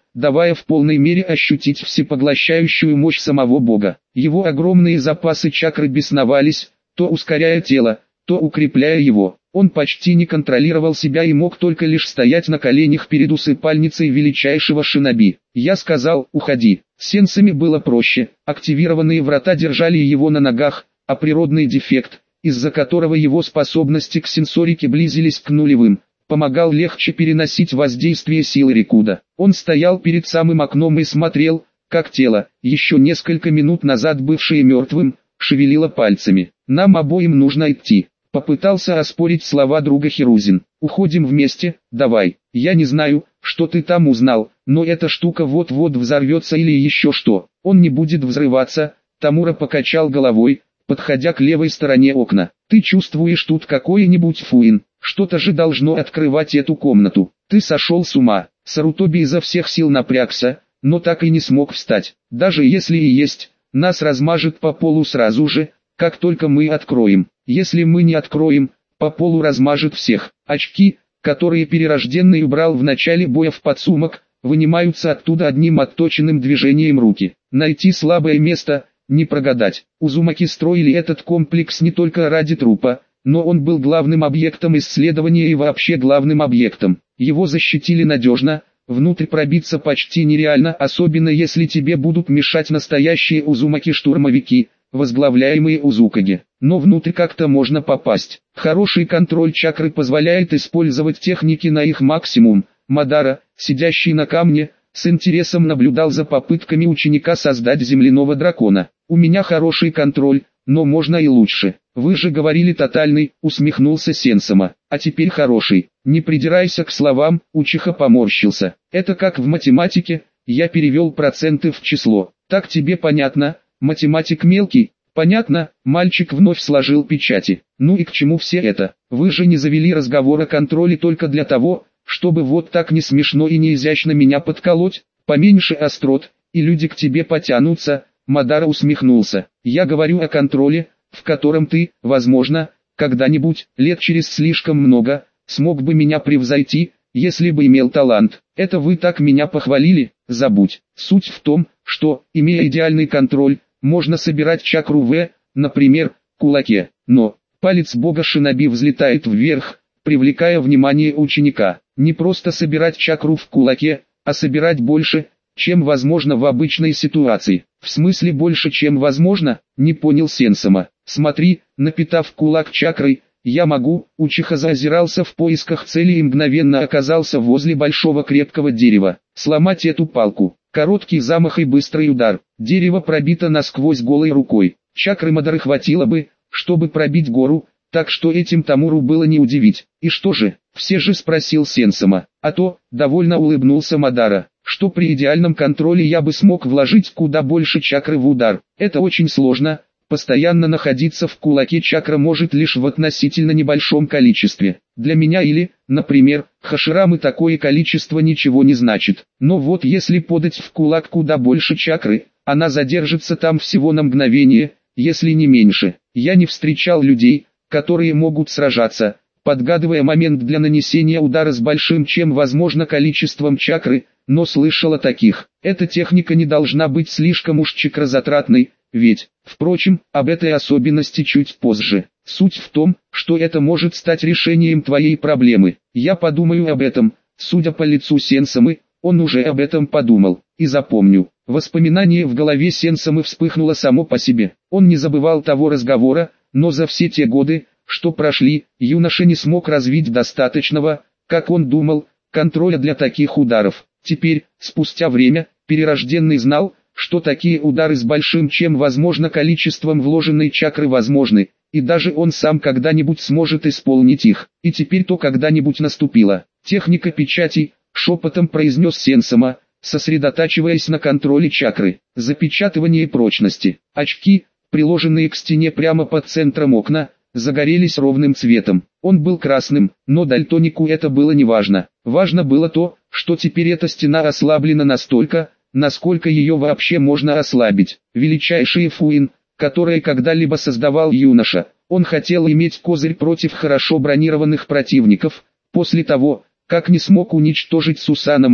Speaker 1: давая в полной мере ощутить всепоглощающую мощь самого Бога. Его огромные запасы чакры бесновались, то ускоряя тело, то укрепляя его. Он почти не контролировал себя и мог только лишь стоять на коленях перед усыпальницей величайшего шиноби. Я сказал: «Уходи». Сенсами было проще, активированные врата держали его на ногах, а природный дефект, из-за которого его способности к сенсорике близились к нулевым, помогал легче переносить воздействие силы Рикуда. Он стоял перед самым окном и смотрел, как тело, еще несколько минут назад бывшее мертвым, шевелило пальцами. «Нам обоим нужно идти», — попытался оспорить слова друга Хирузин. «Уходим вместе, давай. Я не знаю, что ты там узнал, но эта штука вот-вот взорвется или еще что». «Он не будет взрываться», — Тамура покачал головой, подходя к левой стороне окна. «Ты чувствуешь тут какой-нибудь фуин? Что-то же должно открывать эту комнату. Ты сошел с ума». Сарутоби изо всех сил напрягся, но так и не смог встать. «Даже если и есть, нас размажет по полу сразу же, как только мы откроем. Если мы не откроем, по полу размажет всех». Очки, которые перерожденный убрал в начале боя в подсумок, вынимаются оттуда одним отточенным движением руки. Найти слабое место, не прогадать. Узумаки строили этот комплекс не только ради трупа, но он был главным объектом исследования и вообще главным объектом. Его защитили надежно, внутрь пробиться почти нереально, особенно если тебе будут мешать настоящие узумаки-штурмовики, возглавляемые Узукаги. Но внутрь как-то можно попасть. Хороший контроль чакры позволяет использовать техники на их максимум. Мадара, сидящий на камне, с интересом наблюдал за попытками ученика создать земляного дракона. «У меня хороший контроль, но можно и лучше. Вы же говорили тотальный», — усмехнулся Сенсама. «А теперь хороший». «Не придирайся к словам», — Учиха поморщился. «Это как в математике, я перевел проценты в число. Так тебе понятно, математик мелкий?» «Понятно», — мальчик вновь сложил печати. «Ну и к чему все это? Вы же не завели разговор о контроле только для того, чтобы вот так не смешно и не изящно меня подколоть? Поменьше острот, и люди к тебе потянутся». Мадара усмехнулся. «Я говорю о контроле, в котором ты, возможно, когда-нибудь, лет через слишком много, смог бы меня превзойти, если бы имел талант. Это вы так меня похвалили, забудь. Суть в том, что, имея идеальный контроль, можно собирать чакру в, например, кулаке. Но, палец бога шиноби взлетает вверх, привлекая внимание ученика. Не просто собирать чакру в кулаке, а собирать больше, чем возможно в обычной ситуации. В смысле больше, чем возможно, не понял Сенсама. Смотри, напитав кулак чакрой, я могу. Учиха заозирался в поисках цели и мгновенно оказался возле большого крепкого дерева. Сломать эту палку. Короткий замах и быстрый удар. Дерево пробито насквозь голой рукой. Чакры Мадары хватило бы, чтобы пробить гору, так что этим Тамуру было не удивить. «И что же?» — все же спросил Сенсама. «А то», — довольно улыбнулся Мадара, «что при идеальном контроле я бы смог вложить куда больше чакры в удар. Это очень сложно, постоянно находиться в кулаке чакра может лишь в относительно небольшом количестве. Для меня или, например, Хаширамы такое количество ничего не значит. Но вот если подать в кулак куда больше чакры, она задержится там всего на мгновение, если не меньше. Я не встречал людей, которые могут сражаться, подгадывая момент для нанесения удара с большим чем возможно количеством чакры, но слышал о таких. Эта техника не должна быть слишком уж чакрозатратной, ведь, впрочем, об этой особенности чуть позже. Суть в том, что это может стать решением твоей проблемы. Я подумаю об этом. Судя по лицу Сенсамы, он уже об этом подумал. И запомню. Воспоминание в голове Сенсамы вспыхнуло само по себе. Он не забывал того разговора, но за все те годы, что прошли, юноша не смог развить достаточного, как он думал, контроля для таких ударов. Теперь, спустя время, перерожденный знал, что такие удары с большим чем возможно количеством вложенной чакры возможны, и даже он сам когда-нибудь сможет исполнить их. И теперь то когда-нибудь наступило. «Техника печатей», — шепотом произнес Сенсама, сосредотачиваясь на контроле чакры. «Запечатывание прочности». Очки, приложенные к стене прямо под центром окна, загорелись ровным цветом. Он был красным, но дальтонику это было не важно. Важно было то, что теперь эта стена ослаблена настолько, насколько ее вообще можно ослабить. Величайший фуин, который когда-либо создавал юноша. Он хотел иметь козырь против хорошо бронированных противников, после того, как не смог уничтожить Сусана Мадары.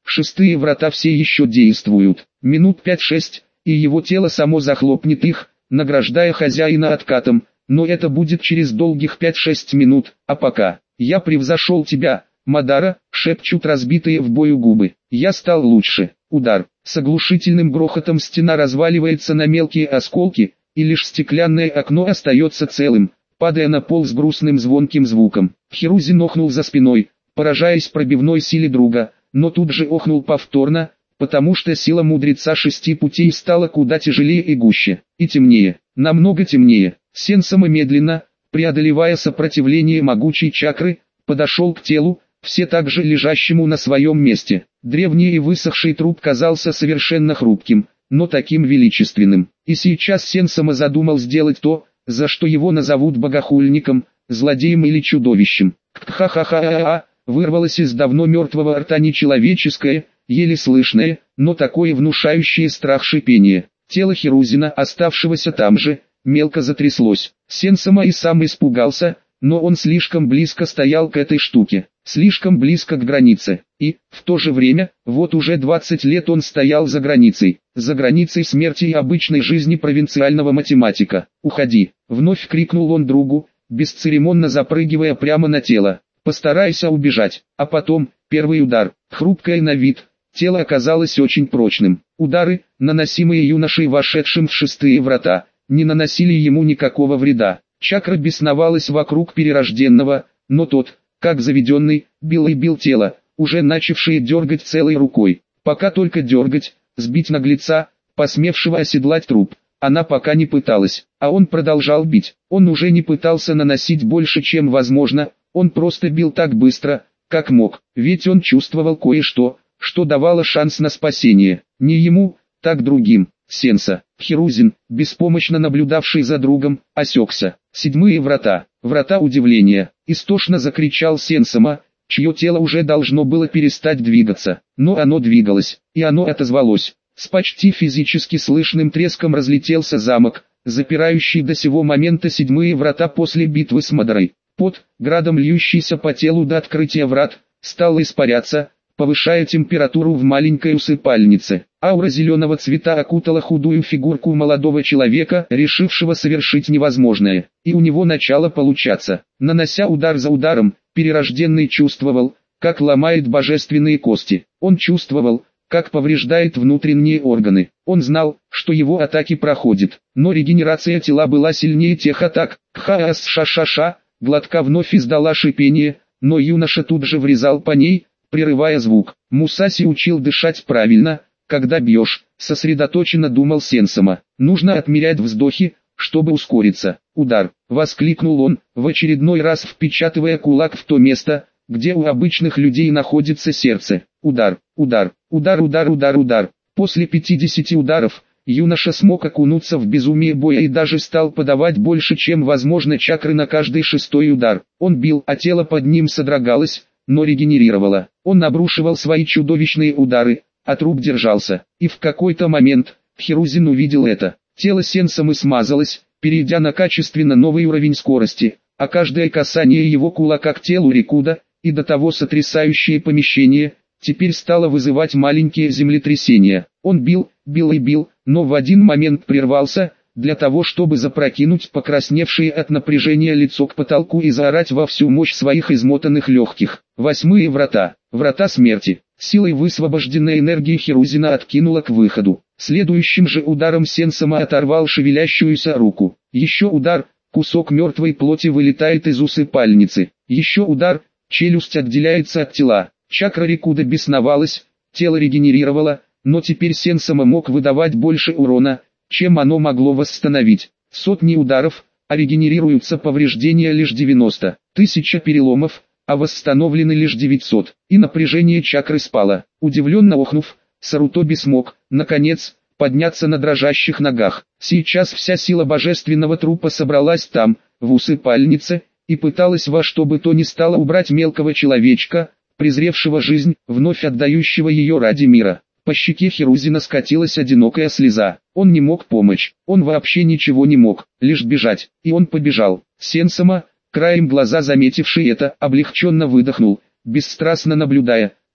Speaker 1: Шестые врата все еще действуют. Минут пять-шесть, и его тело само захлопнет их, награждая хозяина откатом, но это будет через долгих пять-шесть минут, а пока я превзошел тебя, Мадара, шепчут разбитые в бою губы. Я стал лучше. Удар. С оглушительным грохотом стена разваливается на мелкие осколки, и лишь стеклянное окно остается целым, падая на пол с грустным звонким звуком. Хирузин охнул за спиной, поражаясь пробивной силе друга, но тут же охнул повторно, потому что сила мудреца шести путей стала куда тяжелее и гуще, и темнее, намного темнее. Сенсома медленно, преодолевая сопротивление могучей чакры, подошел к телу, все так же лежащему на своем месте. Древний и высохший труп казался совершенно хрупким, но таким величественным. И сейчас Сенсома задумал сделать то, за что его назовут богохульником, злодеем или чудовищем. «Ха-ха-ха-ха-ха!» вырвалось из давно мертвого рта нечеловеческое, еле слышное, но такое внушающее страх шипение. Тело Хирузина, оставшегося там же, мелко затряслось. Сенсома и сам испугался, но он слишком близко стоял к этой штуке, слишком близко к границе. И, в то же время, вот уже двадцать лет он стоял за границей, за границей смерти и обычной жизни провинциального математика. «Уходи!» — вновь крикнул он другу, бесцеремонно запрыгивая прямо на тело. «Постарайся убежать». А потом, первый удар, хрупкое на вид, тело оказалось очень прочным. Удары, наносимые юношей, вошедшим в шестые врата, не наносили ему никакого вреда. Чакра бесновалась вокруг перерожденного, но тот, как заведенный, бил и бил тело, уже начавшее дергать целой рукой. Пока только дергать, сбить наглеца, посмевшего оседлать труп, она пока не пыталась, а он продолжал бить. Он уже не пытался наносить больше, чем возможно, он просто бил так быстро, как мог, ведь он чувствовал кое-что, что давало шанс на спасение. Не ему, так другим. Сенса. Хирузин, беспомощно наблюдавший за другом, осекся. Седьмые врата. Врата удивления. Истошно закричал Сенсома, чье тело уже должно было перестать двигаться. Но оно двигалось, и оно отозвалось. С почти физически слышным треском разлетелся замок, запирающий до сего момента седьмые врата после битвы с Мадарой. Пот, градом льющийся по телу до открытия врат, стал испаряться, повышая температуру в маленькой усыпальнице. Аура зеленого цвета окутала худую фигурку молодого человека, решившего совершить невозможное, и у него начало получаться. Нанося удар за ударом, перерожденный чувствовал, как ломает божественные кости. Он чувствовал, как повреждает внутренние органы. Он знал, что его атаки проходят, но регенерация тела была сильнее тех атак. Ха-ша-ша-ша, глотка вновь издала шипение, но юноша тут же врезал по ней, прерывая звук. Мусаси учил дышать правильно, когда бьешь, сосредоточенно думал Сенсома. Нужно отмерять вздохи, чтобы ускориться. Удар, воскликнул он, в очередной раз впечатывая кулак в то место, где у обычных людей находится сердце. Удар, удар, удар, удар, удар, удар. После пятидесяти ударов, юноша смог окунуться в безумие боя и даже стал подавать больше, чем возможно чакры на каждый шестой удар. Он бил, а тело под ним содрогалось, но регенерировало. Он обрушивал свои чудовищные удары, а труп держался. И в какой-то момент, Хирузин увидел это. Тело Сенсомы смазалось, перейдя на качественно новый уровень скорости, а каждое касание его кулака к телу Рикуда, и до того сотрясающее помещение, теперь стало вызывать маленькие землетрясения. Он бил, бил и бил, но в один момент прервался, для того чтобы запрокинуть покрасневшее от напряжения лицо к потолку и заорать во всю мощь своих измотанных легких. Восьмые врата. Врата смерти. Силой высвобожденной энергии Хирузина откинула к выходу. Следующим же ударом Сенсома оторвал шевелящуюся руку. Еще удар, кусок мертвой плоти вылетает из усыпальницы. Еще удар, челюсть отделяется от тела. Чакра Рикуда бесновалась, тело регенерировало, но теперь Сенсома мог выдавать больше урона, чем оно могло восстановить. Сотни ударов, а регенерируются повреждения лишь девяносто. Тысяча переломов, а восстановлены лишь девятьсот. И напряжение чакры спало. Удивленно охнув, Сарутоби смог, наконец, подняться на дрожащих ногах. Сейчас вся сила божественного трупа собралась там, в усыпальнице, и пыталась во что бы то ни стало убрать мелкого человечка, презревшего жизнь, вновь отдающего ее ради мира. По щеке Хирузина скатилась одинокая слеза. Он не мог помочь, он вообще ничего не мог, лишь бежать. И он побежал. Сенсома, краем глаза заметивший это, облегченно выдохнул, бесстрастно наблюдая,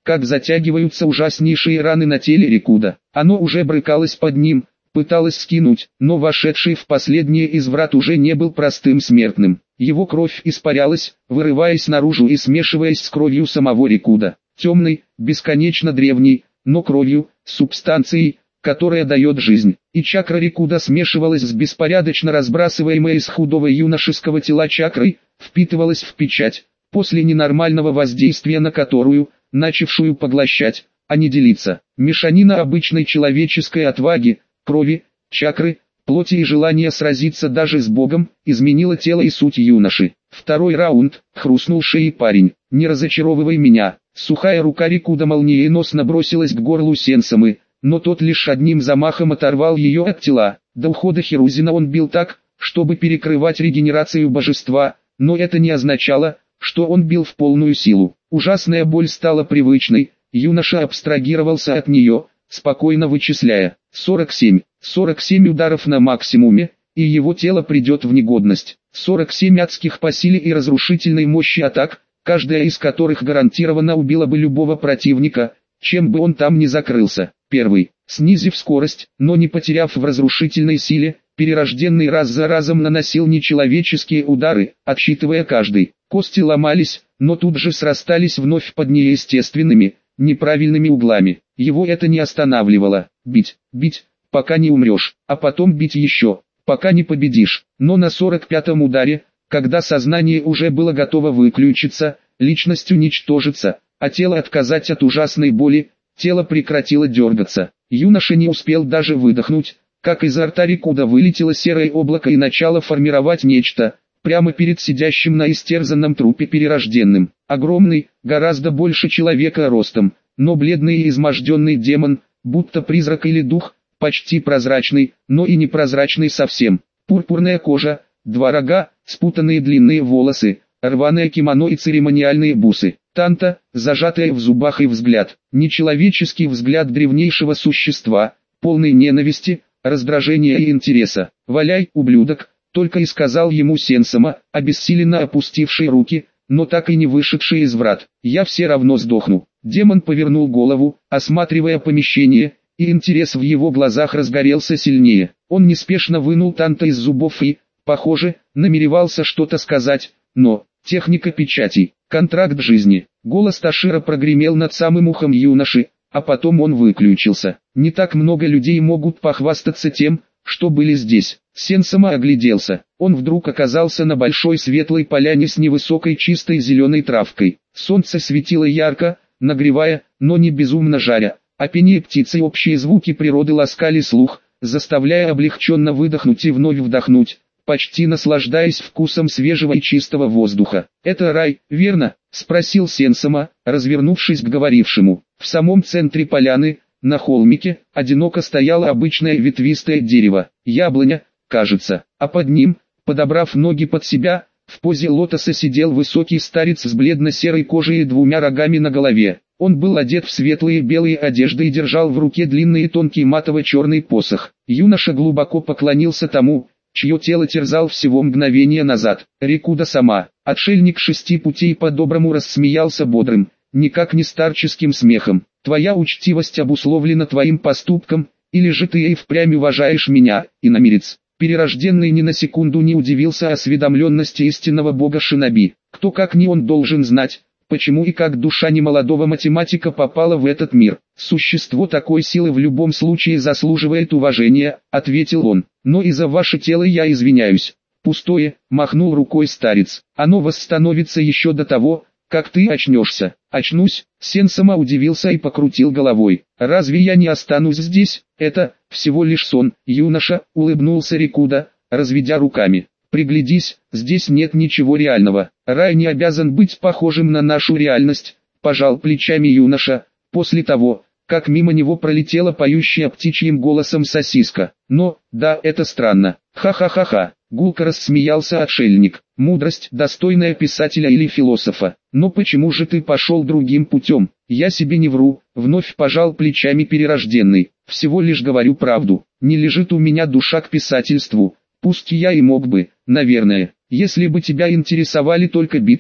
Speaker 1: как затягиваются ужаснейшие раны на теле Рикуда. Оно уже брыкалось под ним, пыталось скинуть, но вошедший в последнее из врат уже не был простым смертным. Его кровь испарялась, вырываясь наружу и смешиваясь с кровью самого Рикуда. Темной, бесконечно древней, но кровью, субстанцией, которая дает жизнь. И чакра Рикуда смешивалась с беспорядочно разбрасываемой из худого юношеского тела чакрой, впитывалась в печать, после ненормального воздействия на которую, начавшую поглощать, а не делиться. Мешанина обычной человеческой отваги, крови, чакры, плоти и желания сразиться даже с Богом, изменила тело и суть юноши. Второй раунд, хрустнул шеей парень. «Не разочаровывай меня». Сухая рука Рикуда молниеносно бросилась к горлу Сенсамы, но тот лишь одним замахом оторвал ее от тела. До ухода Хирузина он бил так, чтобы перекрывать регенерацию божества, но это не означало, что он бил в полную силу. Ужасная боль стала привычной, юноша абстрагировался от нее, спокойно вычисляя. сорок семь. сорок семь ударов на максимуме, и его тело придет в негодность. сорок семь адских по силе и разрушительной мощи атак, каждая из которых гарантированно убила бы любого противника, чем бы он там ни закрылся. Первый. Снизив скорость, но не потеряв в разрушительной силе, перерожденный раз за разом наносил нечеловеческие удары, отсчитывая каждый. Кости ломались, но тут же срастались вновь под неестественными, неправильными углами. Его это не останавливало. Бить, бить, пока не умрешь, а потом бить еще, пока не победишь. Но на сорок пятом ударе, когда сознание уже было готово выключиться, личность уничтожится, а тело отказать от ужасной боли, тело прекратило дергаться. Юноша не успел даже выдохнуть, как изо рта Рикуда вылетело серое облако и начало формировать нечто, прямо перед сидящим на истерзанном трупе перерожденным. Огромный, гораздо больше человека ростом, но бледный и изможденный демон, будто призрак или дух, почти прозрачный, но и не прозрачный совсем. Пурпурная кожа, два рога, спутанные длинные волосы, рваное кимоно и церемониальные бусы. Танта, зажатая в зубах, и взгляд, нечеловеческий взгляд древнейшего существа, полный ненависти, раздражения и интереса. «Валяй, ублюдок», только и сказал ему Сенсама, обессиленно опустивший руки, но так и не вышедший из врат. «Я все равно сдохну». Демон повернул голову, осматривая помещение, и интерес в его глазах разгорелся сильнее. Он неспешно вынул Танта из зубов и, похоже, намеревался что-то сказать, но... Техника печатей, контракт жизни. Голос Ташира прогремел над самым ухом юноши, а потом он выключился. Не так много людей могут похвастаться тем, что были здесь. Сенсама огляделся. Он вдруг оказался на большой светлой поляне с невысокой чистой зеленой травкой. Солнце светило ярко, нагревая, но не безумно жаря. А пение птиц и общие звуки природы ласкали слух, заставляя облегченно выдохнуть и вновь вдохнуть, почти наслаждаясь вкусом свежего и чистого воздуха. «Это рай, верно?» — спросил Сенсама, развернувшись к говорившему. В самом центре поляны, на холмике, одиноко стояло обычное ветвистое дерево, яблоня, кажется, а под ним, подобрав ноги под себя, в позе лотоса сидел высокий старец с бледно-серой кожей и двумя рогами на голове. Он был одет в светлые белые одежды и держал в руке длинный и тонкий матово-черный посох. Юноша глубоко поклонился тому, чье тело терзал всего мгновение назад. Рикуда сама, отшельник шести путей, по-доброму рассмеялся бодрым, никак не старческим смехом. «Твоя учтивость обусловлена твоим поступком, или же ты и впрямь уважаешь меня, иномирец?» Перерожденный ни на секунду не удивился осведомленности истинного бога Шиноби. Кто как не он должен знать, почему и как душа немолодого математика попала в этот мир. «Существо такой силы в любом случае заслуживает уважения», — ответил он. «Но и за ваше тело я извиняюсь». «Пустое», — махнул рукой старец. «Оно восстановится еще до того, как ты очнешься». «Очнусь?» — Сенсама удивился и покрутил головой. «Разве я не останусь здесь? Это всего лишь сон». Юноша улыбнулся Рикуда, разведя руками. «Приглядись, здесь нет ничего реального. Рай не обязан быть похожим на нашу реальность», — пожал плечами юноша, после того, как мимо него пролетела поющая птичьим голосом сосиска. «Но, да, это странно. Ха-ха-ха-ха», — гулко рассмеялся отшельник. «Мудрость, достойная писателя или философа. Но почему же ты пошел другим путем?» «Я себе не вру», — вновь пожал плечами перерожденный. «Всего лишь говорю правду. Не лежит у меня душа к писательству. Пусть я и мог бы, наверное, если бы тебя интересовали только битвы,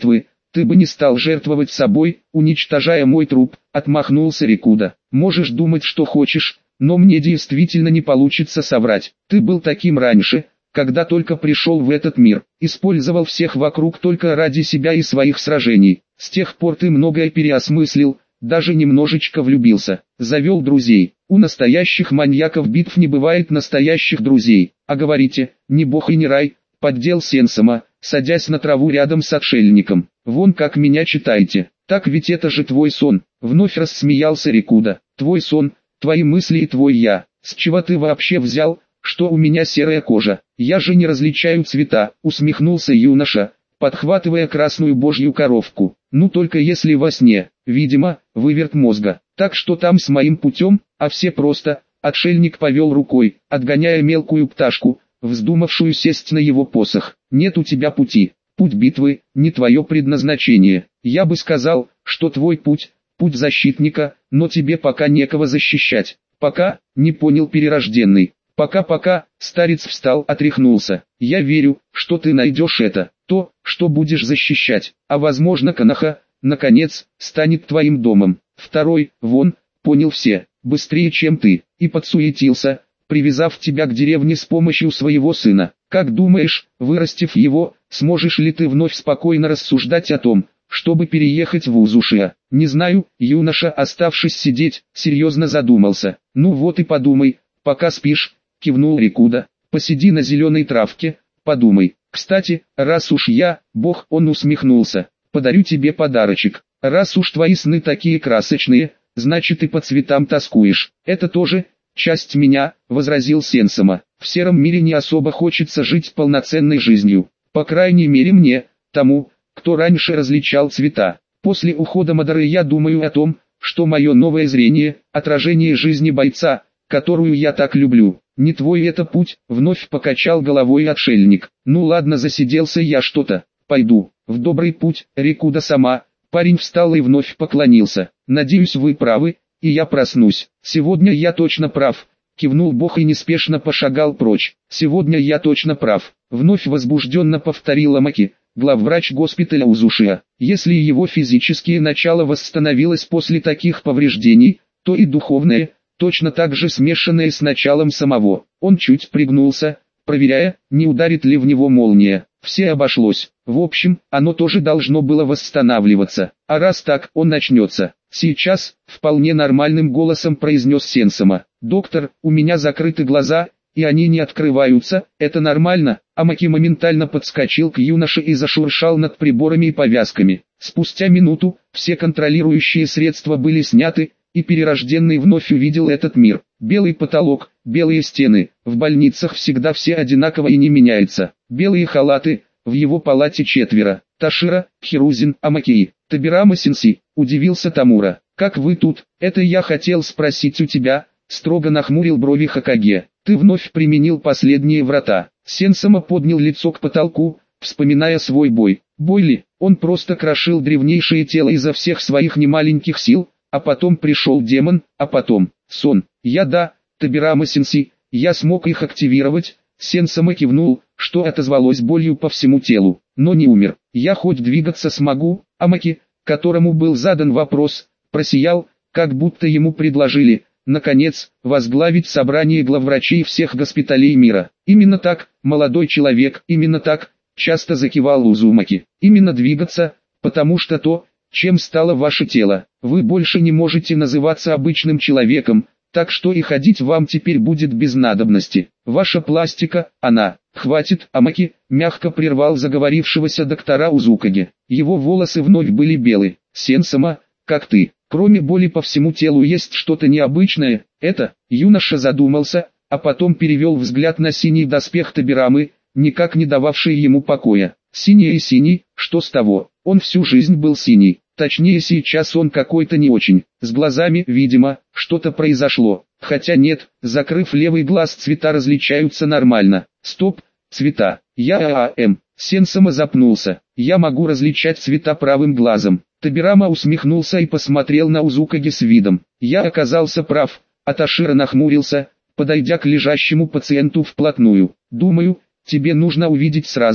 Speaker 1: ты бы не стал жертвовать собой, уничтожая мой труп, отмахнулся Рикуда. Можешь думать, что хочешь, но мне действительно не получится соврать. Ты был таким раньше, когда только пришел в этот мир, использовал всех вокруг только ради себя и своих сражений. С тех пор ты многое переосмыслил, даже немножечко влюбился, завел друзей. У настоящих маньяков битв не бывает настоящих друзей. А говорите, не бог и не рай, поддел Сенсома, садясь на траву рядом с отшельником. Вон как меня читаете, так ведь это же твой сон. Вновь рассмеялся Рикуда. Твой сон, твои мысли и твой я. С чего ты вообще взял, что у меня серая кожа? Я же не различаю цвета, усмехнулся юноша, подхватывая красную божью коровку. Ну только если во сне, видимо, выверт мозга. Так что там с моим путем, а все просто. Отшельник повел рукой, отгоняя мелкую пташку, вздумавшую сесть на его посох. Нет у тебя пути. Путь битвы, не твое предназначение. Я бы сказал, что твой путь, путь защитника, но тебе пока некого защищать. Пока, не понял перерожденный. Пока-пока, старец встал, отряхнулся. Я верю, что ты найдешь это, то, что будешь защищать. А возможно Коноха, наконец, станет твоим домом. Второй, вон, понял все, быстрее чем ты, и подсуетился, привязав тебя к деревне с помощью своего сына. Как думаешь, вырастив его, сможешь ли ты вновь спокойно рассуждать о том, чтобы переехать в Узушия? Не знаю, юноша, оставшись сидеть, серьезно задумался. Ну вот и подумай, пока спишь, кивнул Рикуда, посиди на зеленой травке, подумай. Кстати, раз уж я, бог, он усмехнулся, подарю тебе подарочек. Раз уж твои сны такие красочные, значит и по цветам тоскуешь. Это тоже часть меня, возразил Сенсома. В сером мире не особо хочется жить полноценной жизнью. По крайней мере мне, тому, кто раньше различал цвета. После ухода Мадары я думаю о том, что мое новое зрение, отражение жизни бойца, которую я так люблю. Не твой это путь, вновь покачал головой отшельник. Ну ладно, засиделся я что-то. Пойду, в добрый путь, Рикуда сама. Парень встал и вновь поклонился. Надеюсь, вы правы, и я проснусь. Сегодня я точно прав. Кивнул бог и неспешно пошагал прочь. Сегодня я точно прав. Вновь возбужденно повторила Маки, главврач госпиталя Узушия. Если его физическое начало восстановилось после таких повреждений, то и духовное, точно так же смешанное с началом самого. Он чуть пригнулся, проверяя, не ударит ли в него молния. Все обошлось. В общем, оно тоже должно было восстанавливаться. А раз так, он начнется. Сейчас, вполне нормальным голосом произнес Сенсома. Доктор, у меня закрыты глаза, и они не открываются, это нормально? Амаки моментально подскочил к юноше и зашуршал над приборами и повязками. Спустя минуту, все контролирующие средства были сняты, и перерожденный вновь увидел этот мир. Белый потолок, белые стены, в больницах всегда все одинаково и не меняется. Белые халаты, в его палате четверо. Ташира, Хирузин, Амакей, Табирама Сенси, удивился Тамура. Как вы тут? Это я хотел спросить у тебя, строго нахмурил брови Хокаге. Ты вновь применил последние врата. Сенсома поднял лицо к потолку, вспоминая свой бой. Бой ли? Он просто крошил древнейшее тело изо всех своих немаленьких сил, а потом пришел демон, а потом сон. Я да, Табирама Сенси, я смог их активировать. Сенсома кивнул, что отозвалось болью по всему телу, но не умер. Я хоть двигаться смогу? Амаки, которому был задан вопрос, просиял, как будто ему предложили, наконец, возглавить собрание главврачей всех госпиталей мира. Именно так, молодой человек, именно так, часто закивал Узумаки. Именно двигаться, потому что то, чем стало ваше тело, вы больше не можете называться обычным человеком, так что и ходить вам теперь будет без надобности. Ваша пластика, она, хватит, Амаки, мягко прервал заговорившегося доктора Узукаги. Его волосы вновь были белые. Сенсома, как ты, кроме боли по всему телу есть что-то необычное, это, юноша задумался, а потом перевел взгляд на синий доспех Табирамы, никак не дававший ему покоя. Синий и синий, что с того, он всю жизнь был синий. Точнее сейчас он какой-то не очень, с глазами, видимо, что-то произошло, хотя нет, закрыв левый глаз цвета различаются нормально. Стоп, цвета, я ААМ, Сенсома запнулся, я могу различать цвета правым глазом. Табирама усмехнулся и посмотрел на Узукаги с видом, я оказался прав, а Ташира нахмурился, подойдя к лежащему пациенту вплотную. Думаю, тебе нужно увидеть сразу,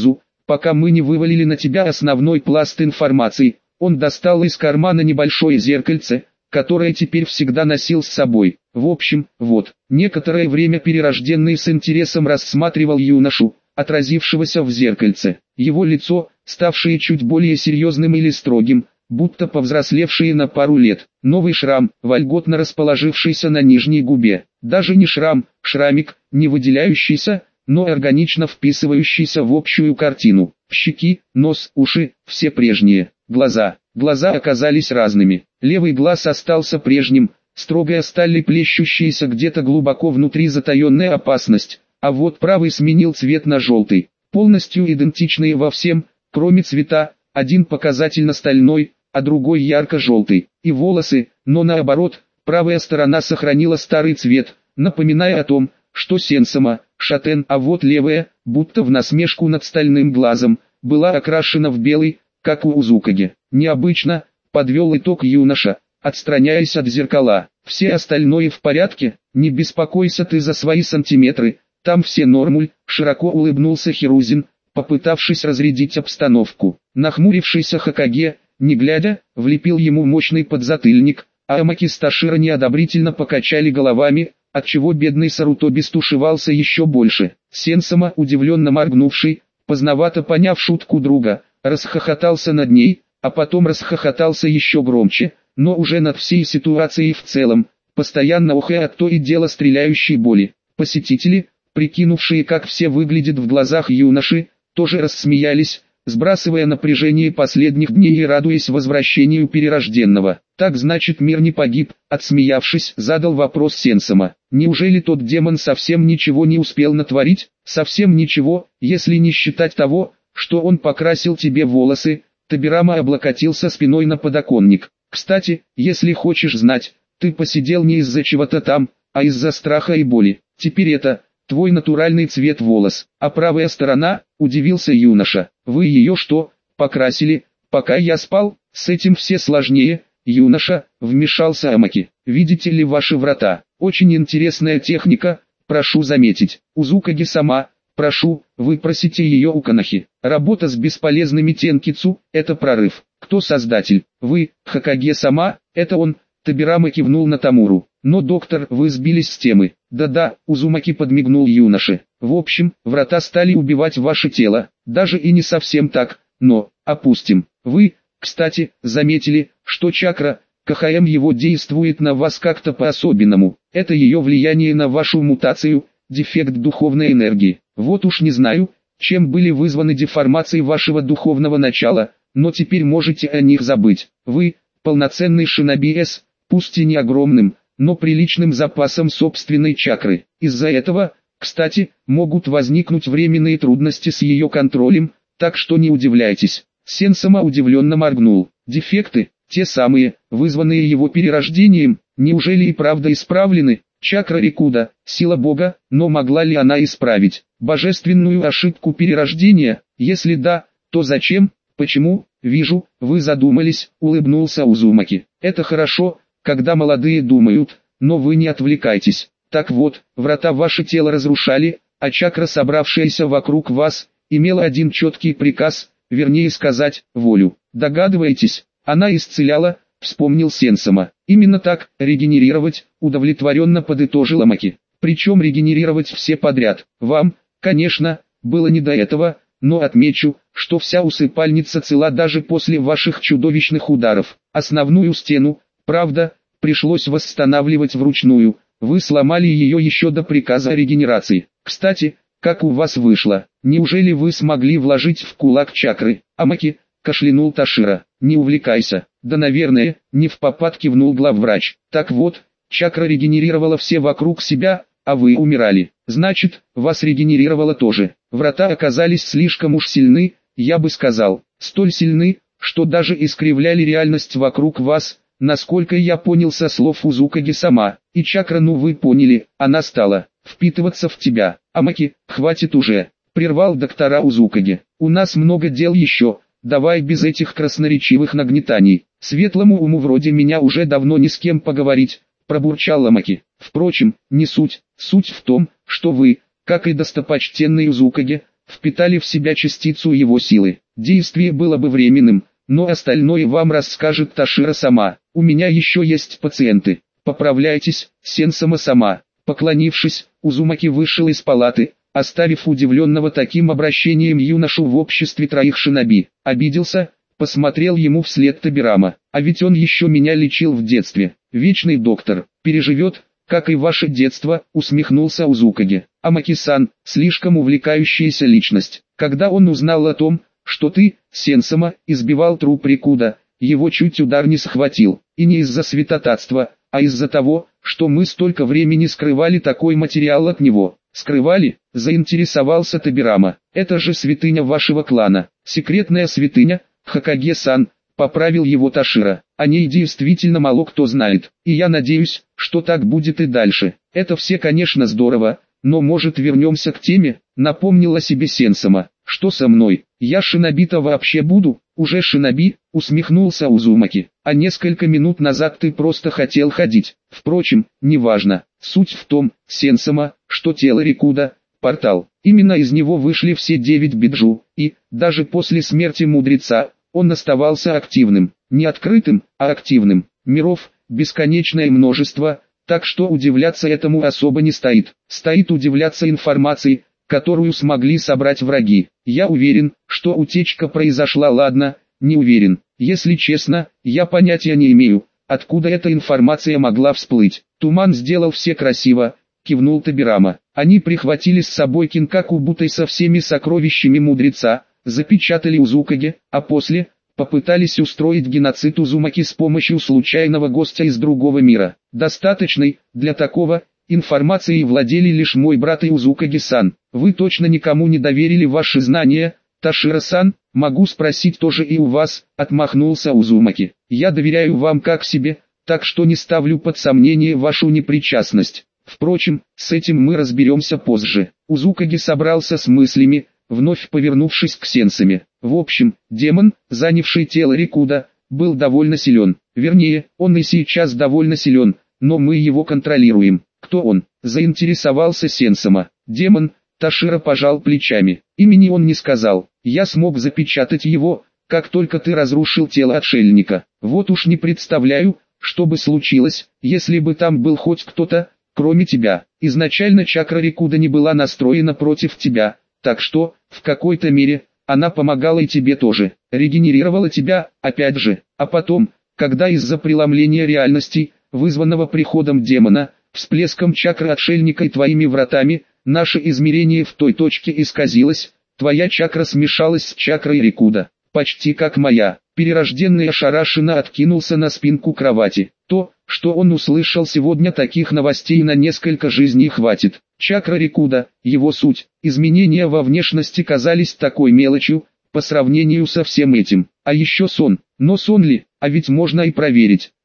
Speaker 1: пока мы не вывалили на тебя основной пласт информации». Он достал из кармана небольшое зеркальце, которое теперь всегда носил с собой. В общем, вот. Некоторое время перерожденный с интересом рассматривал юношу, отразившегося в зеркальце. Его лицо, ставшее чуть более серьезным или строгим, будто повзрослевшее на пару лет. Новый шрам, вольготно расположившийся на нижней губе. Даже не шрам, шрамик, не выделяющийся, но органично вписывающийся в общую картину. Щеки, нос, уши, все прежние. Глаза. Глаза оказались разными. Левый глаз остался прежним, строгая сталь и плещущаяся где-то глубоко внутри затаенная опасность, а вот правый сменил цвет на желтый. Полностью идентичные во всем, кроме цвета, один показательно стальной, а другой ярко-желтый. И волосы, но наоборот, правая сторона сохранила старый цвет, напоминая о том, что Сенсома, шатен, а вот левая, будто в насмешку над стальным глазом, была окрашена в белый, как у Узукаги. Необычно, подвел итог юноша, отстраняясь от зеркала. Все остальное в порядке, не беспокойся ты за свои сантиметры, там все нормуль, широко улыбнулся Хирузин, попытавшись разрядить обстановку. Нахмурившийся Хокаге, не глядя, влепил ему мощный подзатыльник, а Амаки с Таширо неодобрительно покачали головами, отчего бедный Сарутоби стушевался еще больше. Сенсома, удивленно моргнувший, поздновато поняв шутку друга, расхохотался над ней, а потом расхохотался еще громче, но уже над всей ситуацией в целом, постоянно охая от то и дело стреляющей боли. Посетители, прикинувшие, как все выглядят в глазах юноши, тоже рассмеялись, сбрасывая напряжение последних дней и радуясь возвращению перерожденного. «Так значит мир не погиб», — отсмеявшись, задал вопрос Сенсома. «Неужели тот демон совсем ничего не успел натворить?» «Совсем ничего, если не считать того, что он покрасил тебе волосы». Табирама облокотился спиной на подоконник. «Кстати, если хочешь знать, ты посидел не из-за чего-то там, а из-за страха и боли. Теперь это твой натуральный цвет волос, а правая сторона», — удивился юноша. «Вы ее что, покрасили, пока я спал?» «С этим все сложнее, юноша», — вмешался Амаки. «Видите ли ваши врата? Очень интересная техника, прошу заметить. Узукаги сама, прошу, выпросите ее у Канахи. Работа с бесполезными тенкицу – это прорыв. Кто создатель? Вы, Хокаге сама, это он». Табирама кивнул на Тамуру. «Но, доктор, вы сбились с темы». «Да-да», Узумаки подмигнул юноше. «В общем, врата стали убивать ваше тело. Даже и не совсем так, но, опустим. Вы, кстати, заметили, что чакра, КХМ его действует на вас как-то по-особенному. Это ее влияние на вашу мутацию, дефект духовной энергии. Вот уж не знаю, чем были вызваны деформации вашего духовного начала, но теперь можете о них забыть. Вы, полноценный шиноби-эс, пусть и не огромным, но приличным запасом собственной чакры. Из-за этого, кстати, могут возникнуть временные трудности с ее контролем, так что не удивляйтесь». Сенсома удивленно моргнул. «Дефекты, те самые, вызванные его перерождением, неужели и правда исправлены?» Чакра Рикуда, сила Бога, но могла ли она исправить божественную ошибку перерождения? Если да, то зачем? Почему? Вижу, вы задумались, улыбнулся Узумаки. Это хорошо, когда молодые думают, но вы не отвлекайтесь. Так вот, врата ваше тело разрушали, а чакра, собравшаяся вокруг вас, имела один четкий приказ, вернее сказать, волю. Догадываетесь, она исцеляла, вспомнил Сенсома. Именно так, регенерировать, удовлетворенно подытожил Амаки. Причем регенерировать все подряд. Вам, конечно, было не до этого, но отмечу, что вся усыпальница цела даже после ваших чудовищных ударов. Основную стену, правда, пришлось восстанавливать вручную. Вы сломали ее еще до приказа о регенерации. Кстати, как у вас вышло? Неужели вы смогли вложить в кулак чакры? Амаки, кашлянул Таширо. Не увлекайся. Да, наверное, не впопад, кивнул главврач. Так вот, чакра регенерировала все вокруг себя, а вы умирали. Значит, вас регенерировало тоже. Врата оказались слишком уж сильны, я бы сказал, столь сильны, что даже искривляли реальность вокруг вас, насколько я понял со слов Узукаги сама. И чакра, ну вы поняли, она стала впитываться в тебя. Амаки, хватит уже, прервал доктора Узукаги. У нас много дел еще. Давай без этих красноречивых нагнетаний. Светлому уму вроде меня уже давно ни с кем поговорить, пробурчал Амаки. Впрочем, не суть. Суть в том, что вы, как и достопочтенный Узукаги, впитали в себя частицу его силы. Действие было бы временным, но остальное вам расскажет Ташира сама. У меня еще есть пациенты. Поправляйтесь, Сен-сама. Поклонившись, Узумаки вышел из палаты, оставив удивленного таким обращением юношу в обществе троих шиноби. Обиделся, посмотрел ему вслед Тобирама. А ведь он еще меня лечил в детстве. Вечный доктор, переживет, как и ваше детство, усмехнулся Узукаги. Амаки-сан, слишком увлекающаяся личность. Когда он узнал о том, что ты, Сен-сама, избивал труп Рикуда, его чуть удар не схватил. И не из-за святотатства, а из-за того, что мы столько времени скрывали такой материал от него. Скрывали? Заинтересовался Тобирама. Это же святыня вашего клана. Секретная святыня, Хокаге-сан, поправил его Ташира. О ней действительно мало кто знает. И я надеюсь, что так будет и дальше. Это все, конечно, здорово, но может вернемся к теме, напомнила себе Сен-сама. Что со мной? Я шиноби-то вообще буду? Уже шиноби? Усмехнулся Узумаки. А несколько минут назад ты просто хотел ходить. Впрочем, неважно. Суть в том, Сен-сама, что тело Рикуда – портал. Именно из него вышли все девять биджу, и, даже после смерти мудреца, он оставался активным. Не открытым, а активным. Миров – бесконечное множество, так что удивляться этому особо не стоит. Стоит удивляться информации, которую смогли собрать враги. Я уверен, что утечка произошла, ладно, не уверен. Если честно, я понятия не имею, откуда эта информация могла всплыть. Туман сделал все красиво, кивнул Тобирама. Они прихватили с собой Кинкаку Бутай со всеми сокровищами мудреца, запечатали Узукаги, а после попытались устроить геноцид Узумаки с помощью случайного гостя из другого мира. Достаточной для такого информацией владели лишь мой брат и Узукаги-сан. Вы точно никому не доверили ваши знания, Ташира-сан? Могу спросить тоже и у вас, отмахнулся Узумаки. Я доверяю вам как себе, так что не ставлю под сомнение вашу непричастность. Впрочем, с этим мы разберемся позже. Узукаги собрался с мыслями, вновь повернувшись к Сен-саме. В общем, демон, занявший тело Рикуда, был довольно силен. Вернее, он и сейчас довольно силен, но мы его контролируем. Кто он? Заинтересовался Сен-сама. Демон. Ташира пожал плечами. Имени он не сказал. Я смог запечатать его, как только ты разрушил тело отшельника. Вот уж не представляю, что бы случилось, если бы там был хоть кто-то, кроме тебя. Изначально чакра Рикуда не была настроена против тебя, так что, в какой-то мере, она помогала и тебе тоже. Регенерировала тебя, опять же. А потом, когда из-за преломления реальностей, вызванного приходом демона, всплеском чакры отшельника и твоими вратами, наше измерение в той точке исказилось, твоя чакра смешалась с чакрой Рикуда. Почти как моя. Перерожденный ошарашенно откинулся на спинку кровати. То, что он услышал сегодня, таких новостей на несколько жизней хватит. Чакра Рикуда, его суть, изменения во внешности казались такой мелочью, по сравнению со всем этим. А еще сон. Но сон ли? А ведь можно и проверить.